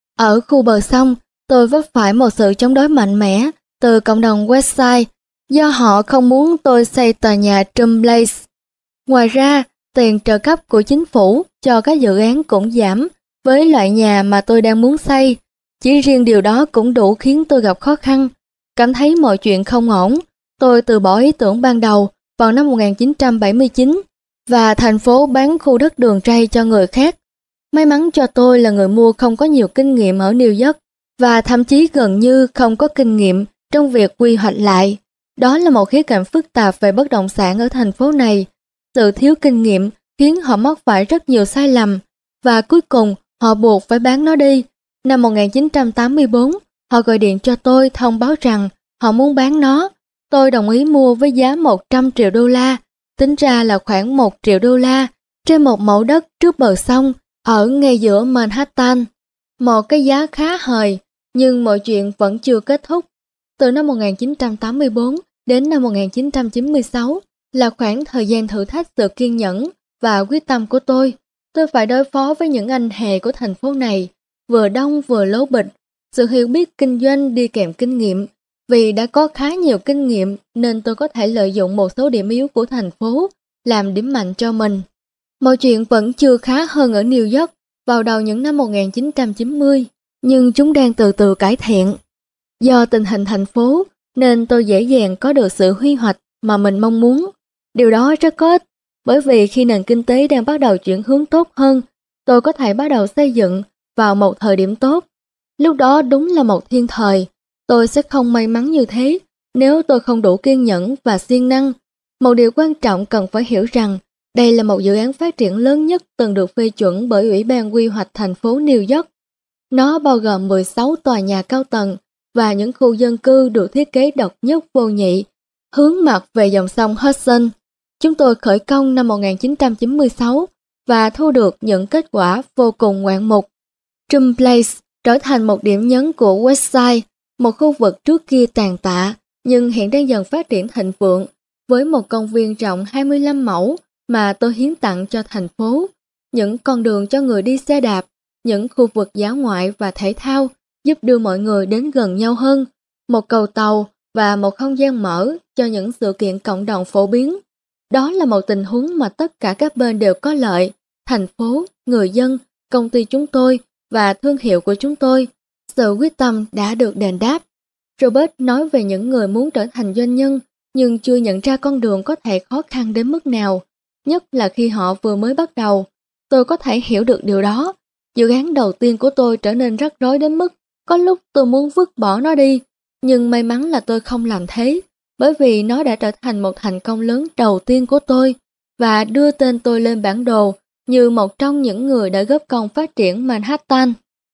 Ở khu bờ sông, tôi vấp phải một sự chống đối mạnh mẽ từ cộng đồng Westside do họ không muốn tôi xây tòa nhà Trump Place. Ngoài ra, tiền trợ cấp của chính phủ cho các dự án cũng giảm với loại nhà mà tôi đang muốn xây. Chỉ riêng điều đó cũng đủ khiến tôi gặp khó khăn. Cảm thấy mọi chuyện không ổn, tôi từ bỏ ý tưởng ban đầu vào năm một nghìn chín trăm bảy mươi chín và thành phố bán khu đất đường ray cho người khác. May mắn cho tôi là người mua không có nhiều kinh nghiệm ở New York và thậm chí gần như không có kinh nghiệm trong việc quy hoạch lại. Đó là một khía cạnh phức tạp về bất động sản ở thành phố này. Sự thiếu kinh nghiệm khiến họ mắc phải rất nhiều sai lầm và cuối cùng họ buộc phải bán nó đi. Năm một nghìn chín trăm tám mươi tư, họ gọi điện cho tôi thông báo rằng họ muốn bán nó. Tôi đồng ý mua với giá một trăm triệu đô la, tính ra là khoảng một triệu đô la, trên một mẫu đất trước bờ sông, ở ngay giữa Manhattan. Một cái giá khá hời, nhưng mọi chuyện vẫn chưa kết thúc. Từ năm một nghìn chín trăm tám mươi tư đến năm một nghìn chín trăm chín mươi sáu là khoảng thời gian thử thách sự kiên nhẫn và quyết tâm của tôi. Tôi phải đối phó với những anh hề của thành phố này, vừa đông vừa lố bịch. Sự hiểu biết kinh doanh đi kèm kinh nghiệm. Vì đã có khá nhiều kinh nghiệm nên tôi có thể lợi dụng một số điểm yếu của thành phố làm điểm mạnh cho mình. Mọi chuyện vẫn chưa khá hơn ở New York vào đầu những năm một nghìn chín trăm chín mươi, nhưng chúng đang từ từ cải thiện. Do tình hình thành phố nên tôi dễ dàng có được sự huy hoạch mà mình mong muốn. Điều đó rất có ích, bởi vì khi nền kinh tế đang bắt đầu chuyển hướng tốt hơn, tôi có thể bắt đầu xây dựng vào một thời điểm tốt. Lúc đó đúng là một thiên thời. Tôi sẽ không may mắn như thế nếu tôi không đủ kiên nhẫn và siêng năng. Một điều quan trọng cần phải hiểu rằng đây là một dự án phát triển lớn nhất từng được phê chuẩn bởi Ủy ban Quy hoạch thành phố New York. Nó bao gồm mười sáu tòa nhà cao tầng và những khu dân cư được thiết kế độc nhất vô nhị, hướng mặt về dòng sông Hudson. Chúng tôi khởi công năm một nghìn chín trăm chín mươi sáu và thu được những kết quả vô cùng ngoạn mục. Trump Place trở thành một điểm nhấn của Westside, một khu vực trước kia tàn tạ nhưng hiện đang dần phát triển thịnh vượng với một công viên rộng hai mươi lăm mẫu mà tôi hiến tặng cho thành phố, những con đường cho người đi xe đạp, những khu vực dã ngoại và thể thao giúp đưa mọi người đến gần nhau hơn, một cầu tàu và một không gian mở cho những sự kiện cộng đồng phổ biến. Đó là một tình huống mà tất cả các bên đều có lợi, thành phố, người dân, công ty chúng tôi và thương hiệu của chúng tôi. Sự quyết tâm đã được đền đáp. Robert nói về những người muốn trở thành doanh nhân nhưng chưa nhận ra con đường có thể khó khăn đến mức nào, nhất là khi họ vừa mới bắt đầu. Tôi có thể hiểu được điều đó. Dự án đầu tiên của tôi trở nên rắc rối đến mức có lúc tôi muốn vứt bỏ nó đi, nhưng may mắn là tôi không làm thế, bởi vì nó đã trở thành một thành công lớn đầu tiên của tôi và đưa tên tôi lên bản đồ như một trong những người đã góp công phát triển Manhattan.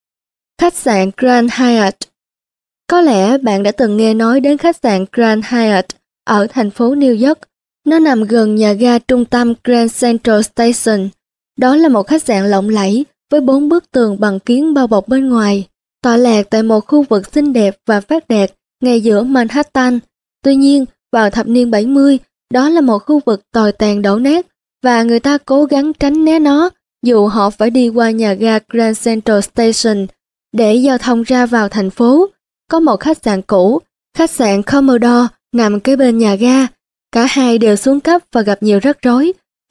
Khách sạn Grand Hyatt. Có lẽ bạn đã từng nghe nói đến khách sạn Grand Hyatt ở thành phố New York. Nó nằm gần nhà ga trung tâm Grand Central Station. Đó là một khách sạn lộng lẫy với bốn bức tường bằng kiến bao bọc bên ngoài, tọa lạc tại một khu vực xinh đẹp và phát đạt ngay giữa Manhattan. Tuy nhiên, vào thập niên bảy mươi, đó là một khu vực tồi tàn đổ nát và người ta cố gắng tránh né nó dù họ phải đi qua nhà ga Grand Central Station để giao thông ra vào thành phố. Có một khách sạn cũ, khách sạn Commodore nằm kế bên nhà ga. Cả hai đều xuống cấp và gặp nhiều rắc rối.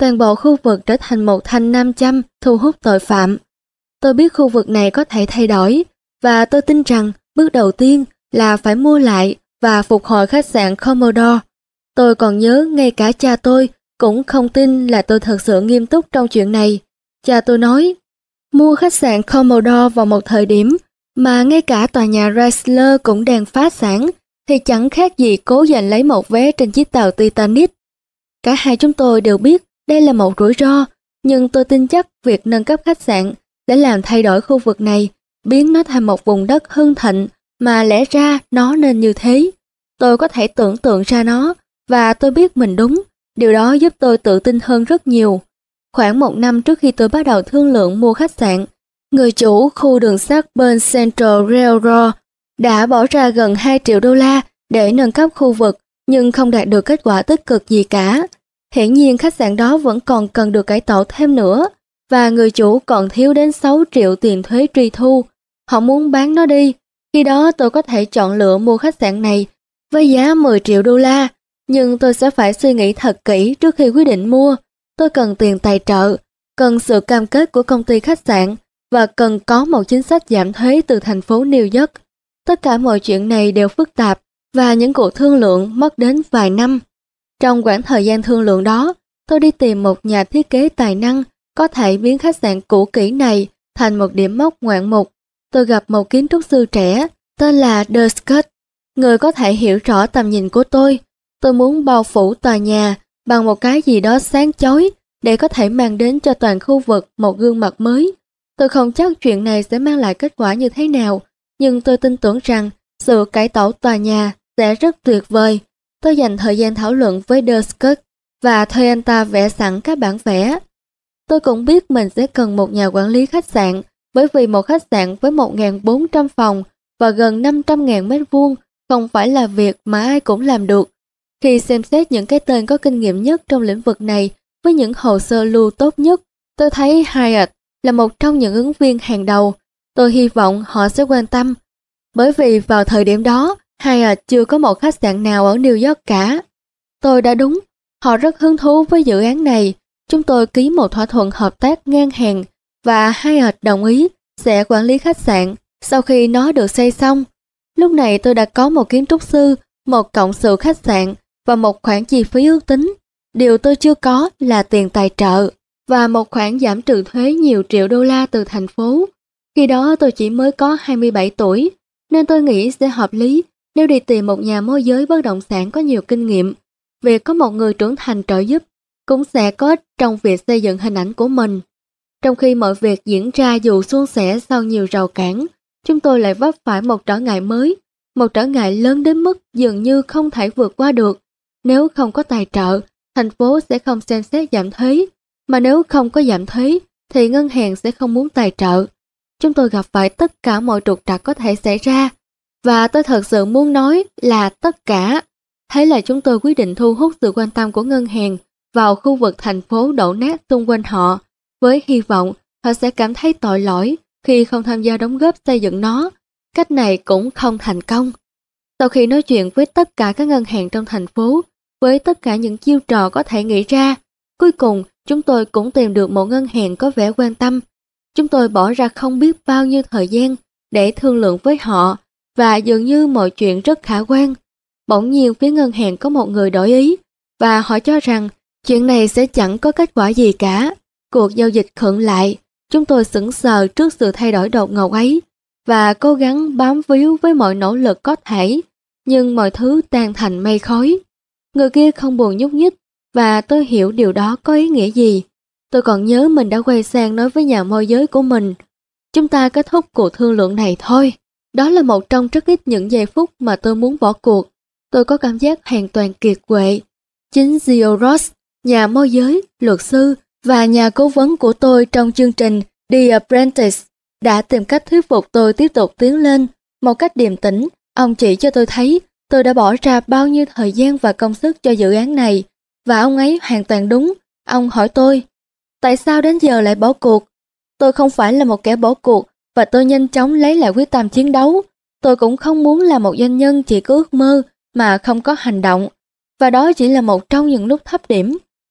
toàn bộ khu vực trở thành một thanh nam châm thu hút tội phạm. Tôi biết khu vực này có thể thay đổi, và tôi tin rằng bước đầu tiên là phải mua lại và phục hồi khách sạn Commodore. Tôi còn nhớ ngay cả cha tôi cũng không tin là tôi thật sự nghiêm túc trong chuyện này. Cha tôi nói, mua khách sạn Commodore vào một thời điểm mà ngay cả tòa nhà Chrysler cũng đang phá sản thì chẳng khác gì cố giành lấy một vé trên chiếc tàu Titanic. Cả hai chúng tôi đều biết đây là một rủi ro, nhưng tôi tin chắc việc nâng cấp khách sạn sẽ làm thay đổi khu vực này, biến nó thành một vùng đất hưng thịnh mà lẽ ra nó nên như thế. Tôi có thể tưởng tượng ra nó, và tôi biết mình đúng. Điều đó giúp tôi tự tin hơn rất nhiều. Khoảng một năm trước khi tôi bắt đầu thương lượng mua khách sạn, người chủ khu đường sắt bên Central Railroad đã bỏ ra gần hai triệu đô la để nâng cấp khu vực, nhưng không đạt được kết quả tích cực gì cả. Hiển nhiên khách sạn đó vẫn còn cần được cải tạo thêm nữa, và người chủ còn thiếu đến sáu triệu tiền thuế truy thu. Họ muốn bán nó đi. Khi đó tôi có thể chọn lựa mua khách sạn này với giá mười triệu đô la, nhưng tôi sẽ phải suy nghĩ thật kỹ trước khi quyết định mua. Tôi cần tiền tài trợ, cần sự cam kết của công ty khách sạn và cần có một chính sách giảm thuế từ thành phố New York. Tất cả mọi chuyện này đều phức tạp và những cuộc thương lượng mất đến vài năm. Trong quãng thời gian thương lượng đó, tôi đi tìm một nhà thiết kế tài năng có thể biến khách sạn cũ kỹ này thành một điểm mốc ngoạn mục. Tôi gặp một kiến trúc sư trẻ tên là De Scott, người có thể hiểu rõ tầm nhìn của tôi. Tôi muốn bao phủ tòa nhà bằng một cái gì đó sáng chói để có thể mang đến cho toàn khu vực một gương mặt mới. Tôi không chắc chuyện này sẽ mang lại kết quả như thế nào, nhưng tôi tin tưởng rằng sự cải tạo tòa nhà sẽ rất tuyệt vời. Tôi dành thời gian thảo luận với De Scott và thuê anh ta vẽ sẵn các bản vẽ. Tôi cũng biết mình sẽ cần một nhà quản lý khách sạn, bởi vì một khách sạn với một nghìn bốn trăm phòng và gần năm trăm nghìn mét vuông không phải là việc mà ai cũng làm được. Khi xem xét những cái tên có kinh nghiệm nhất trong lĩnh vực này với những hồ sơ lưu tốt nhất, tôi thấy Hyatt là một trong những ứng viên hàng đầu. Tôi hy vọng họ sẽ quan tâm, bởi vì vào thời điểm đó, Hyatt chưa có một khách sạn nào ở New York cả. Tôi đã đúng, họ rất hứng thú với dự án này. Chúng tôi ký một thỏa thuận hợp tác ngang hàng và Hyatt đồng ý sẽ quản lý khách sạn sau khi nó được xây xong. Lúc này tôi đã có một kiến trúc sư, một cộng sự khách sạn và một khoản chi phí ước tính. Điều tôi chưa có là tiền tài trợ và một khoản giảm trừ thuế nhiều triệu đô la từ thành phố. Khi đó tôi chỉ mới có hai mươi bảy tuổi, nên tôi nghĩ sẽ hợp lý nếu đi tìm một nhà môi giới bất động sản có nhiều kinh nghiệm. Việc có một người trưởng thành trợ giúp cũng sẽ có ích trong việc xây dựng hình ảnh của mình. Trong khi mọi việc diễn ra dù suôn sẻ sau nhiều rào cản, chúng tôi lại vấp phải một trở ngại mới, một trở ngại lớn đến mức dường như không thể vượt qua được. Nếu không có tài trợ, thành phố sẽ không xem xét giảm thuế, mà nếu không có giảm thuế, thì ngân hàng sẽ không muốn tài trợ. Chúng tôi gặp phải tất cả mọi trục trặc có thể xảy ra, và tôi thật sự muốn nói là tất cả. Thế là chúng tôi quyết định thu hút sự quan tâm của ngân hàng vào khu vực thành phố đổ nát xung quanh họ, với hy vọng họ sẽ cảm thấy tội lỗi khi không tham gia đóng góp xây dựng nó. Cách này cũng không thành công. Sau khi nói chuyện với tất cả các ngân hàng trong thành phố, với tất cả những chiêu trò có thể nghĩ ra, cuối cùng chúng tôi cũng tìm được một ngân hàng có vẻ quan tâm. Chúng tôi bỏ ra không biết bao nhiêu thời gian để thương lượng với họ, và dường như mọi chuyện rất khả quan. Bỗng nhiên phía ngân hàng có một người đổi ý, và họ cho rằng chuyện này sẽ chẳng có kết quả gì cả. Cuộc giao dịch khựng lại. Chúng tôi sững sờ trước sự thay đổi đột ngột ấy, và cố gắng bám víu với mọi nỗ lực có thể, nhưng mọi thứ tan thành mây khói. Người kia không buồn nhúc nhích, và tôi hiểu điều đó có ý nghĩa gì. Tôi còn nhớ mình đã quay sang nói với nhà môi giới của mình, chúng ta kết thúc cuộc thương lượng này thôi. Đó là một trong rất ít những giây phút mà tôi muốn bỏ cuộc. Tôi có cảm giác hoàn toàn kiệt quệ. Chính Gio Ross, nhà môi giới, luật sư và nhà cố vấn của tôi trong chương trình The Apprentice, đã tìm cách thuyết phục tôi tiếp tục tiến lên. Một cách điềm tĩnh, ông chỉ cho tôi thấy tôi đã bỏ ra bao nhiêu thời gian và công sức cho dự án này, và ông ấy hoàn toàn đúng. Ông hỏi tôi, tại sao đến giờ lại bỏ cuộc? Tôi không phải là một kẻ bỏ cuộc, và tôi nhanh chóng lấy lại quyết tâm chiến đấu. Tôi cũng không muốn là một doanh nhân chỉ có ước mơ mà không có hành động, và đó chỉ là một trong những lúc thấp điểm.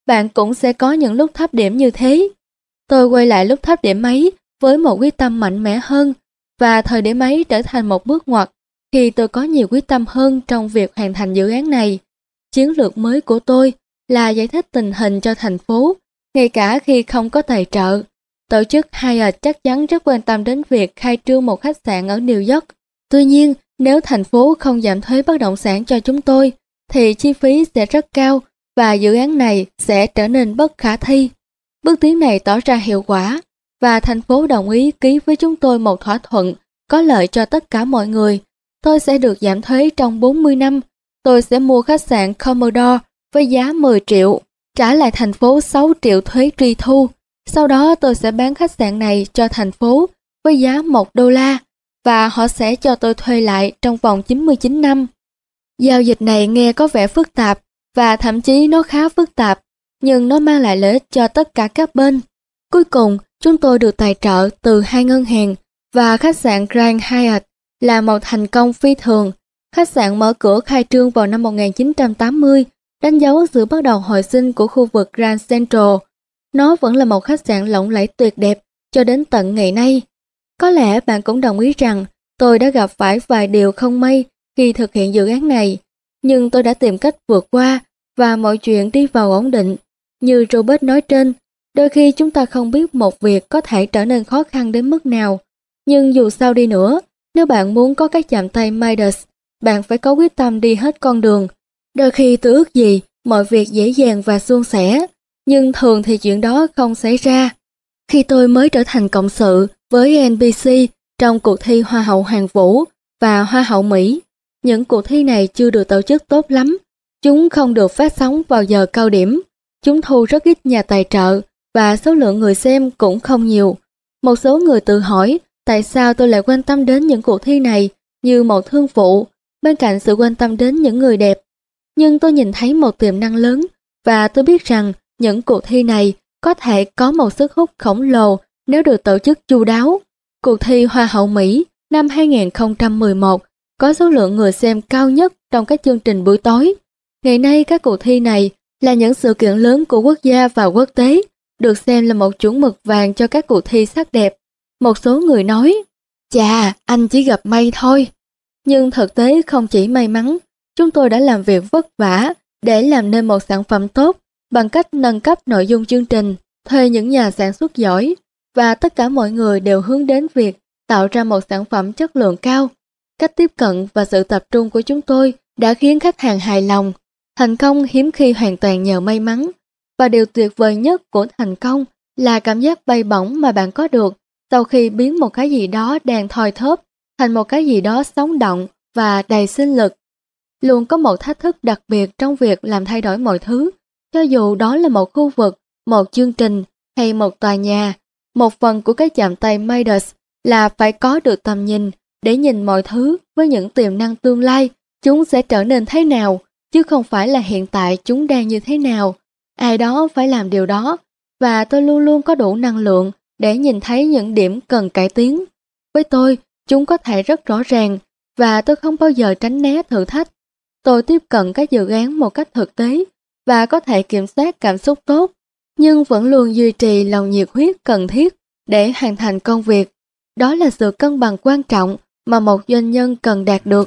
bạn cũng sẽ có những lúc thấp điểm như thế. Tôi quay lại lúc thấp điểm ấy với một quyết tâm mạnh mẽ hơn, và thời điểm ấy trở thành một bước ngoặt khi tôi có nhiều quyết tâm hơn trong việc hoàn thành dự án này. Chiến lược mới của tôi là giải thích tình hình cho thành phố, ngay cả khi không có tài trợ. Tổ chức Hyatt chắc chắn rất quan tâm đến việc khai trương một khách sạn ở New York. Tuy nhiên, nếu thành phố không giảm thuế bất động sản cho chúng tôi, thì chi phí sẽ rất cao và dự án này sẽ trở nên bất khả thi. Bước tiến này tỏ ra hiệu quả, và thành phố đồng ý ký với chúng tôi một thỏa thuận có lợi cho tất cả mọi người. Tôi sẽ được giảm thuế trong bốn mươi năm. Tôi sẽ mua khách sạn Commodore với giá mười triệu, trả lại thành phố sáu triệu thuế truy thu. Sau đó tôi sẽ bán khách sạn này cho thành phố với giá một đô la, và họ sẽ cho tôi thuê lại trong vòng chín mươi chín năm. Giao dịch này nghe có vẻ phức tạp, và thậm chí nó khá phức tạp, nhưng nó mang lại lợi ích cho tất cả các bên. Cuối cùng, chúng tôi được tài trợ từ hai ngân hàng, và khách sạn Grand Hyatt là một thành công phi thường. Khách sạn mở cửa khai trương vào năm một nghìn chín trăm tám mươi, đánh dấu sự bắt đầu hồi sinh của khu vực Grand Central. Nó vẫn là một khách sạn lộng lẫy tuyệt đẹp cho đến tận ngày nay. Có lẽ bạn cũng đồng ý rằng tôi đã gặp phải vài điều không may khi thực hiện dự án này, nhưng tôi đã tìm cách vượt qua và mọi chuyện đi vào ổn định. Như Robert nói trên, đôi khi chúng ta không biết một việc có thể trở nên khó khăn đến mức nào, nhưng dù sao đi nữa, nếu bạn muốn có cái chạm tay Midas, bạn phải có quyết tâm đi hết con đường. Đôi khi tôi ước gì mọi việc dễ dàng và suôn sẻ, nhưng thường thì chuyện đó không xảy ra. Khi tôi mới trở thành cộng sự với en bê xê trong cuộc thi Hoa hậu Hoàn Vũ và Hoa hậu Mỹ, những cuộc thi này chưa được tổ chức tốt lắm. Chúng không được phát sóng vào giờ cao điểm. Chúng thu rất ít nhà tài trợ và số lượng người xem cũng không nhiều. Một số người tự hỏi tại sao tôi lại quan tâm đến những cuộc thi này như một thương vụ bên cạnh sự quan tâm đến những người đẹp. Nhưng tôi nhìn thấy một tiềm năng lớn, và tôi biết rằng những cuộc thi này có thể có một sức hút khổng lồ nếu được tổ chức chu đáo. Cuộc thi Hoa hậu Mỹ năm hai nghìn không trăm mười một có số lượng người xem cao nhất trong các chương trình buổi tối. Ngày nay các cuộc thi này là những sự kiện lớn của quốc gia và quốc tế, được xem là một chuẩn mực vàng cho các cuộc thi sắc đẹp. Một số người nói, chà, anh chỉ gặp may thôi. Nhưng thực tế không chỉ may mắn, chúng tôi đã làm việc vất vả để làm nên một sản phẩm tốt bằng cách nâng cấp nội dung chương trình, thuê những nhà sản xuất giỏi, và tất cả mọi người đều hướng đến việc tạo ra một sản phẩm chất lượng cao. Cách tiếp cận và sự tập trung của chúng tôi đã khiến khách hàng hài lòng. Thành công hiếm khi hoàn toàn nhờ may mắn, và điều tuyệt vời nhất của thành công là cảm giác bay bổng mà bạn có được sau khi biến một cái gì đó đang thoi thóp thành một cái gì đó sống động và đầy sinh lực. Luôn có một thách thức đặc biệt trong việc làm thay đổi mọi thứ, cho dù đó là một khu vực, một chương trình hay một tòa nhà. Một phần của cái chạm tay Midas là phải có được tầm nhìn để nhìn mọi thứ với những tiềm năng tương lai chúng sẽ trở nên thế nào, chứ không phải là hiện tại chúng đang như thế nào. Ai đó phải làm điều đó, và tôi luôn luôn có đủ năng lượng để nhìn thấy những điểm cần cải tiến. Với tôi, chúng có thể rất rõ ràng, và tôi không bao giờ tránh né thử thách. Tôi tiếp cận các dự án một cách thực tế và có thể kiểm soát cảm xúc tốt, nhưng vẫn luôn duy trì lòng nhiệt huyết cần thiết để hoàn thành công việc. Đó là sự cân bằng quan trọng mà một doanh nhân cần đạt được.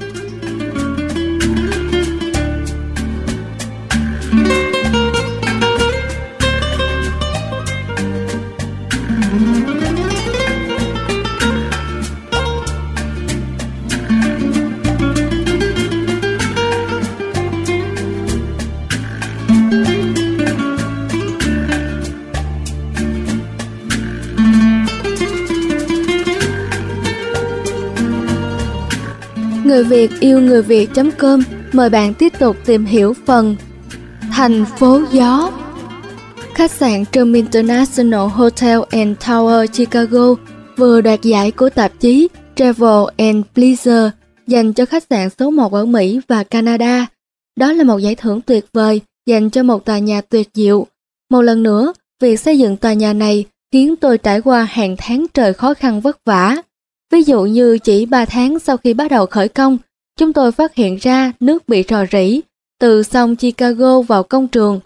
Người Việt yêu người Việt chấm com mời bạn tiếp tục tìm hiểu phần Thành phố gió. Khách sạn Trump International Hotel and Tower Chicago vừa đoạt giải của tạp chí Travel and Leisure dành cho khách sạn số một ở Mỹ và Canada. Đó là một giải thưởng tuyệt vời dành cho một tòa nhà tuyệt diệu. Một lần nữa, việc xây dựng tòa nhà này khiến tôi trải qua hàng tháng trời khó khăn vất vả. Ví dụ như chỉ ba tháng sau khi bắt đầu khởi công, chúng tôi phát hiện ra nước bị rò rỉ từ sông Chicago vào công trường.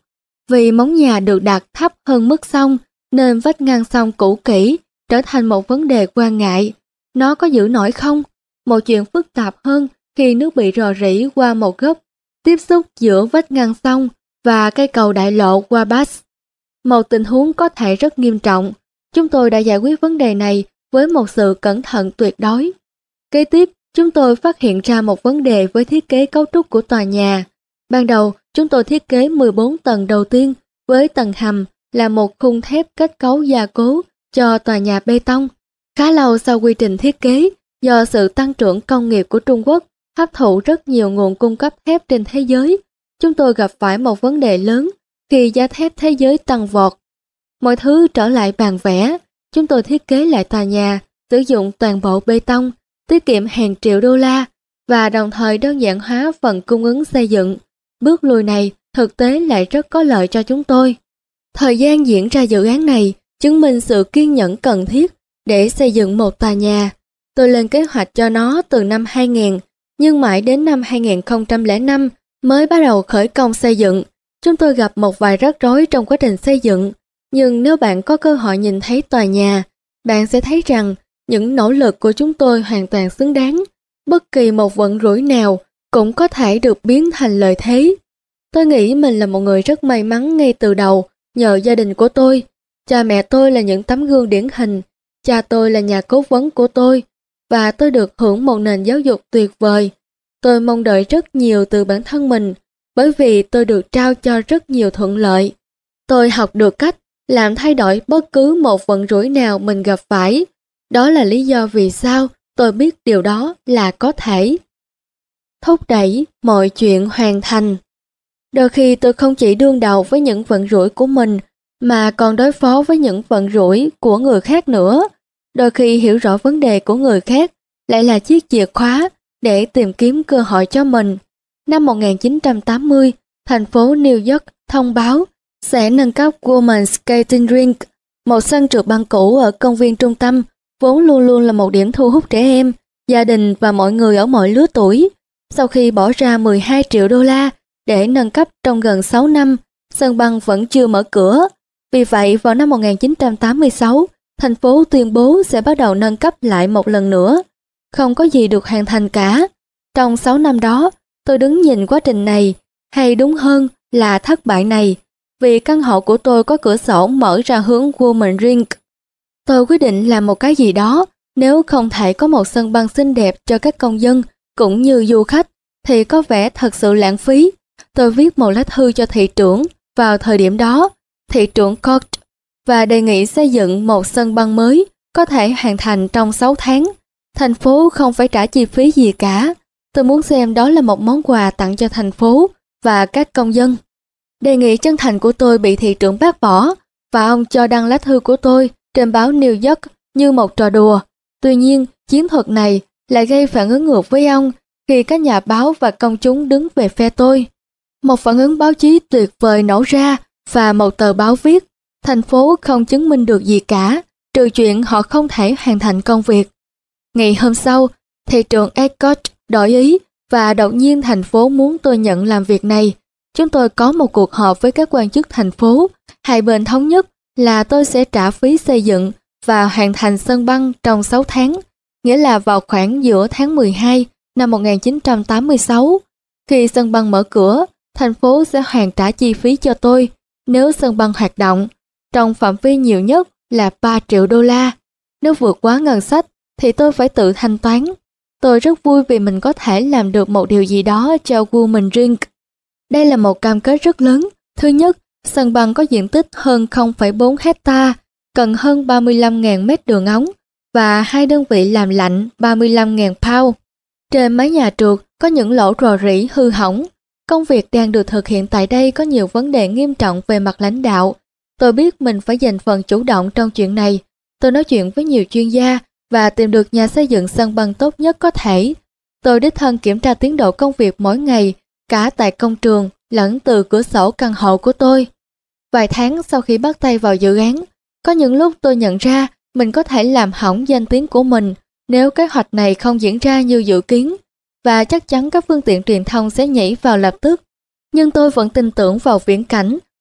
Vì móng nhà được đặt thấp hơn mức sông nên vách ngăn sông cũ kỹ trở thành một vấn đề quan ngại. Nó có giữ nổi không? Một chuyện phức tạp hơn khi nước bị rò rỉ qua một góc tiếp xúc giữa vách ngăn sông và cây cầu đại lộ qua Bass. Một tình huống có thể rất nghiêm trọng. Chúng tôi đã giải quyết vấn đề này với một sự cẩn thận tuyệt đối. Kế tiếp, chúng tôi phát hiện ra một vấn đề với thiết kế cấu trúc của tòa nhà. Ban đầu, chúng tôi thiết kế mười bốn tầng đầu tiên với tầng hầm là một khung thép kết cấu gia cố cho tòa nhà bê tông. Khá lâu sau quy trình thiết kế, do sự tăng trưởng công nghiệp của Trung Quốc hấp thụ rất nhiều nguồn cung cấp thép trên thế giới, chúng tôi gặp phải một vấn đề lớn khi giá thép thế giới tăng vọt. Mọi thứ trở lại bàn vẽ, chúng tôi thiết kế lại tòa nhà, sử dụng toàn bộ bê tông, tiết kiệm hàng triệu đô la và đồng thời đơn giản hóa phần cung ứng xây dựng. Bước lùi này thực tế lại rất có lợi cho chúng tôi. Thời gian diễn ra dự án này chứng minh sự kiên nhẫn cần thiết để xây dựng một tòa nhà. Tôi lên kế hoạch cho nó từ năm hai nghìn, nhưng mãi đến năm hai nghìn không trăm lẻ năm mới bắt đầu khởi công xây dựng. Chúng tôi gặp một vài rắc rối trong quá trình xây dựng, nhưng nếu bạn có cơ hội nhìn thấy tòa nhà, bạn sẽ thấy rằng những nỗ lực của chúng tôi hoàn toàn xứng đáng. Bất kỳ một vận rủi nào cũng có thể được biến thành lợi thế. Tôi nghĩ mình là một người rất may mắn ngay từ đầu nhờ gia đình của tôi. Cha mẹ tôi là những tấm gương điển hình, cha tôi là nhà cố vấn của tôi và tôi được hưởng một nền giáo dục tuyệt vời. Tôi mong đợi rất nhiều từ bản thân mình bởi vì tôi được trao cho rất nhiều thuận lợi. Tôi học được cách làm thay đổi bất cứ một vận rủi nào mình gặp phải. Đó là lý do vì sao tôi biết điều đó là có thể. Thúc đẩy mọi chuyện hoàn thành. Đôi khi tôi không chỉ đương đầu với những vận rủi của mình mà còn đối phó với những vận rủi của người khác nữa. Đôi khi hiểu rõ vấn đề của người khác lại là chiếc chìa khóa để tìm kiếm cơ hội cho mình. Năm một nghìn chín trăm tám mươi, thành phố New York thông báo sẽ nâng cấp Women's Skating Rink, một sân trượt băng cũ ở công viên trung tâm, vốn luôn luôn là một điểm thu hút trẻ em, gia đình và mọi người ở mọi lứa tuổi. Sau khi bỏ ra mười hai triệu đô la để nâng cấp trong gần sáu năm, sân băng vẫn chưa mở cửa. Vì vậy, vào năm một nghìn chín trăm tám mươi sáu, thành phố tuyên bố sẽ bắt đầu nâng cấp lại một lần nữa. Không có gì được hoàn thành cả. Trong sáu năm đó, tôi đứng nhìn quá trình này, hay đúng hơn là thất bại này, vì căn hộ của tôi có cửa sổ mở ra hướng Women's Rink. Tôi quyết định làm một cái gì đó, nếu không thể có một sân băng xinh đẹp cho các công dân cũng như du khách, thì có vẻ thật sự lãng phí. Tôi viết một lá thư cho thị trưởng vào thời điểm đó, thị trưởng Koch, và đề nghị xây dựng một sân băng mới có thể hoàn thành trong sáu tháng. Thành phố không phải trả chi phí gì cả. Tôi muốn xem đó là một món quà tặng cho thành phố và các công dân. Đề nghị chân thành của tôi bị thị trưởng bác bỏ và ông cho đăng lá thư của tôi trên báo New York như một trò đùa. Tuy nhiên, chiến thuật này lại gây phản ứng ngược với ông khi các nhà báo và công chúng đứng về phe tôi. Một phản ứng báo chí tuyệt vời nổ ra và một tờ báo viết thành phố không chứng minh được gì cả, trừ chuyện họ không thể hoàn thành công việc. Ngày hôm sau, thị trưởng Ecott đổi ý và đột nhiên thành phố muốn tôi nhận làm việc này. Chúng tôi có một cuộc họp với các quan chức thành phố, hai bên thống nhất là tôi sẽ trả phí xây dựng và hoàn thành sân băng trong sáu tháng, nghĩa là vào khoảng giữa tháng mười hai năm một nghìn chín trăm tám mươi sáu. Khi sân băng mở cửa, thành phố sẽ hoàn trả chi phí cho tôi nếu sân băng hoạt động, trong phạm vi nhiều nhất là ba triệu đô la. Nếu vượt quá ngân sách thì tôi phải tự thanh toán. Tôi rất vui vì mình có thể làm được một điều gì đó cho Women's Rink. Đây là một cam kết rất lớn. Thứ nhất, sân băng có diện tích hơn không phẩy bốn hecta, cần hơn ba mươi lăm nghìn mét đường ống và hai đơn vị làm lạnh ba mươi lăm nghìn pound. Trên mái nhà trượt có những lỗ rò rỉ hư hỏng. Công việc đang được thực hiện tại đây có nhiều vấn đề nghiêm trọng về mặt lãnh đạo. Tôi biết mình phải dành phần chủ động trong chuyện này. Tôi nói chuyện với nhiều chuyên gia và tìm được nhà xây dựng sân băng tốt nhất có thể. Tôi đích thân kiểm tra tiến độ công việc mỗi ngày, cả tại công trường lẫn từ cửa sổ căn hộ của tôi. Vài tháng sau khi bắt tay vào dự án, có những lúc tôi nhận ra mình có thể làm hỏng danh tiếng của mình nếu kế hoạch này không diễn ra như dự kiến, và chắc chắn các phương tiện truyền thông sẽ nhảy vào lập tức. Nhưng tôi vẫn tin tưởng vào viễn cảnh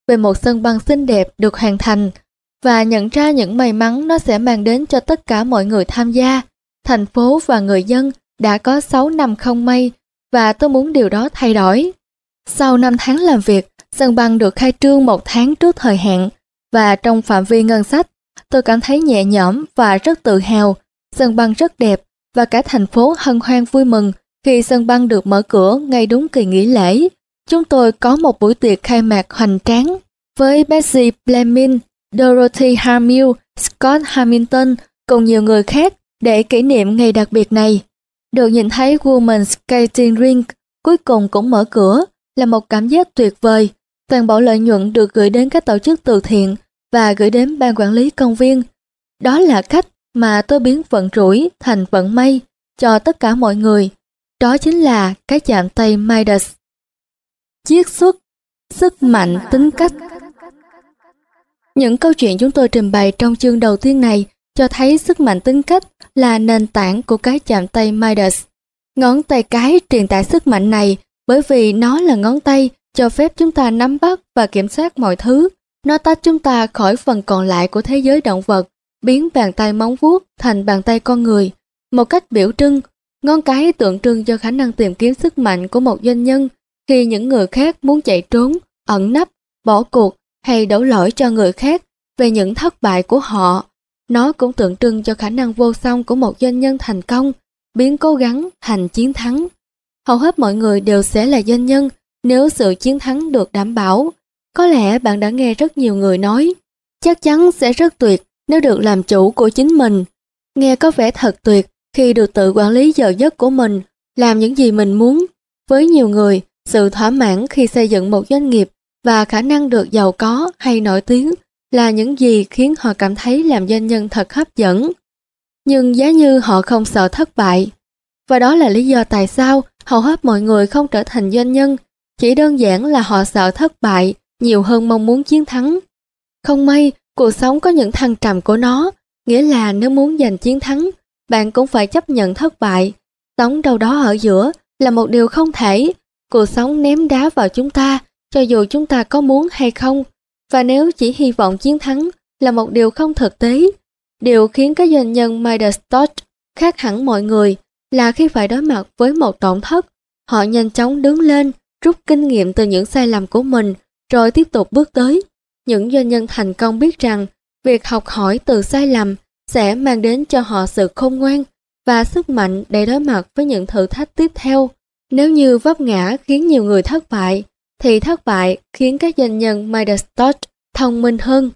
về một sân băng xinh đẹp được hoàn thành và nhận ra những may mắn nó sẽ mang đến cho tất cả mọi người tham gia. Thành phố và người dân đã có sáu năm không may và tôi muốn điều đó thay đổi. Sau năm tháng làm việc, sân băng được khai trương một tháng trước thời hạn và trong phạm vi ngân sách, tôi cảm thấy nhẹ nhõm và rất tự hào. Sân băng rất đẹp và cả thành phố hân hoan vui mừng khi sân băng được mở cửa ngay đúng kỳ nghỉ lễ. Chúng tôi có một buổi tiệc khai mạc hoành tráng với Betsy Fleming, Dorothy Hamill, Scott Hamilton cùng nhiều người khác để kỷ niệm ngày đặc biệt này. Được nhìn thấy Women's Skating Rink cuối cùng cũng mở cửa là một cảm giác tuyệt vời. Toàn bộ lợi nhuận được gửi đến các tổ chức từ thiện và gửi đến ban quản lý công viên. Đó là cách mà tôi biến vận rủi thành vận may cho tất cả mọi người. Đó chính là cái chạm tay Midas. Chiết xuất, sức mạnh tính cách. Những câu chuyện chúng tôi trình bày trong chương đầu tiên này cho thấy sức mạnh tính cách là nền tảng của cái chạm tay Midas. Ngón tay cái truyền tải sức mạnh này bởi vì nó là ngón tay cho phép chúng ta nắm bắt và kiểm soát mọi thứ. Nó tách chúng ta khỏi phần còn lại của thế giới động vật, biến bàn tay móng vuốt thành bàn tay con người. Một cách biểu trưng, ngón cái tượng trưng cho khả năng tìm kiếm sức mạnh của một doanh nhân khi những người khác muốn chạy trốn, ẩn nấp, bỏ cuộc hay đổ lỗi cho người khác về những thất bại của họ. Nó cũng tượng trưng cho khả năng vô song của một doanh nhân thành công, biến cố gắng thành chiến thắng. Hầu hết mọi người đều sẽ là doanh nhân nếu sự chiến thắng được đảm bảo. Có lẽ bạn đã nghe rất nhiều người nói, chắc chắn sẽ rất tuyệt nếu được làm chủ của chính mình. Nghe có vẻ thật tuyệt khi được tự quản lý giờ giấc của mình, làm những gì mình muốn. Với nhiều người, sự thỏa mãn khi xây dựng một doanh nghiệp và khả năng được giàu có hay nổi tiếng là những gì khiến họ cảm thấy làm doanh nhân thật hấp dẫn. Nhưng giá như họ không sợ thất bại. Và đó là lý do tại sao hầu hết mọi người không trở thành doanh nhân, chỉ đơn giản là họ sợ thất bại nhiều hơn mong muốn chiến thắng. Không may, cuộc sống có những thăng trầm của nó, nghĩa là nếu muốn giành chiến thắng, bạn cũng phải chấp nhận thất bại. Sống đâu đó ở giữa là một điều không thể. Cuộc sống ném đá vào chúng ta, cho dù chúng ta có muốn hay không. Và nếu chỉ hy vọng chiến thắng là một điều không thực tế, điều khiến các doanh nhân Midas Touch khác hẳn mọi người là khi phải đối mặt với một tổn thất, họ nhanh chóng đứng lên, rút kinh nghiệm từ những sai lầm của mình, rồi tiếp tục bước tới. Những doanh nhân thành công biết rằng việc học hỏi từ sai lầm sẽ mang đến cho họ sự khôn ngoan và sức mạnh để đối mặt với những thử thách tiếp theo. Nếu như vấp ngã khiến nhiều người thất bại, thì thất bại khiến các doanh nhân Midas Touch thông minh hơn.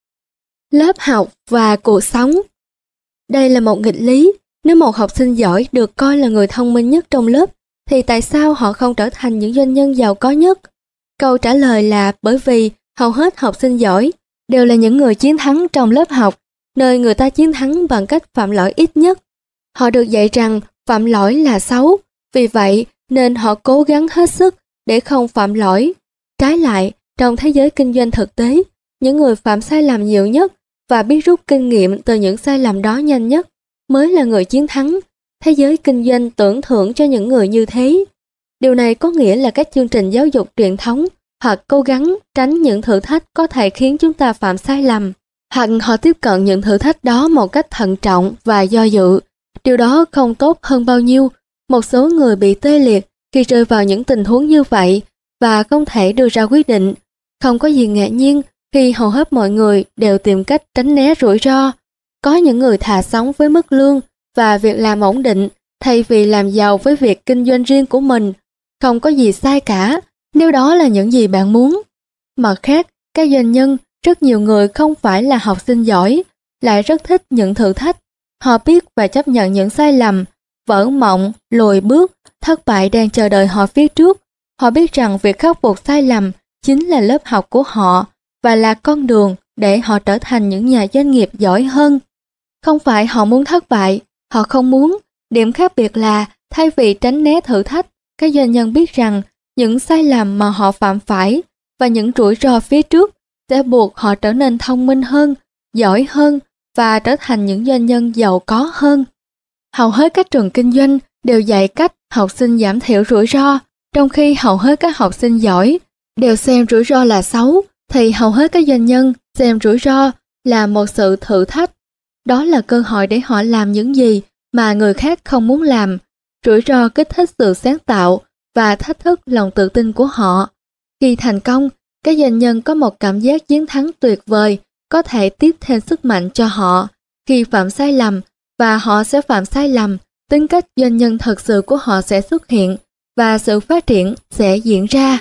Lớp học và cuộc sống. Đây là một nghịch lý. Nếu một học sinh giỏi được coi là người thông minh nhất trong lớp, thì tại sao họ không trở thành những doanh nhân giàu có nhất? Câu trả lời là bởi vì hầu hết học sinh giỏi đều là những người chiến thắng trong lớp học, nơi người ta chiến thắng bằng cách phạm lỗi ít nhất. Họ được dạy rằng phạm lỗi là xấu, vì vậy nên họ cố gắng hết sức để không phạm lỗi. Trái lại, trong thế giới kinh doanh thực tế, những người phạm sai lầm nhiều nhất và biết rút kinh nghiệm từ những sai lầm đó nhanh nhất mới là người chiến thắng. Thế giới kinh doanh tưởng thưởng cho những người như thế. Điều này có nghĩa là các chương trình giáo dục truyền thống hoặc cố gắng tránh những thử thách có thể khiến chúng ta phạm sai lầm, hoặc họ tiếp cận những thử thách đó một cách thận trọng và do dự. Điều đó không tốt hơn bao nhiêu. Một số người bị tê liệt khi rơi vào những tình huống như vậy và không thể đưa ra quyết định. Không có gì ngạc nhiên khi hầu hết mọi người đều tìm cách tránh né rủi ro. Có những người thà sống với mức lương và việc làm ổn định thay vì làm giàu với việc kinh doanh riêng của mình. Không có gì sai cả nếu đó là những gì bạn muốn. Mặt khác, các doanh nhân, rất nhiều người không phải là học sinh giỏi, lại rất thích những thử thách. Họ biết và chấp nhận những sai lầm, vỡ mộng, lùi bước, thất bại đang chờ đợi họ phía trước. Họ biết rằng việc khắc phục sai lầm chính là lớp học của họ và là con đường để họ trở thành những nhà doanh nghiệp giỏi hơn. Không phải họ muốn thất bại, họ không muốn. Điểm khác biệt là thay vì tránh né thử thách, các doanh nhân biết rằng những sai lầm mà họ phạm phải và những rủi ro phía trước sẽ buộc họ trở nên thông minh hơn, giỏi hơn và trở thành những doanh nhân giàu có hơn. Hầu hết các trường kinh doanh đều dạy cách học sinh giảm thiểu rủi ro, trong khi hầu hết các học sinh giỏi đều xem rủi ro là xấu thì hầu hết các doanh nhân xem rủi ro là một sự thử thách. Đó là cơ hội để họ làm những gì mà người khác không muốn làm. Rủi ro kích thích sự sáng tạo và thách thức lòng tự tin của họ. Khi thành công, các doanh nhân có một cảm giác chiến thắng tuyệt vời, có thể tiếp thêm sức mạnh cho họ. Khi phạm sai lầm, và họ sẽ phạm sai lầm, tính cách doanh nhân thật sự của họ sẽ xuất hiện và sự phát triển sẽ diễn ra.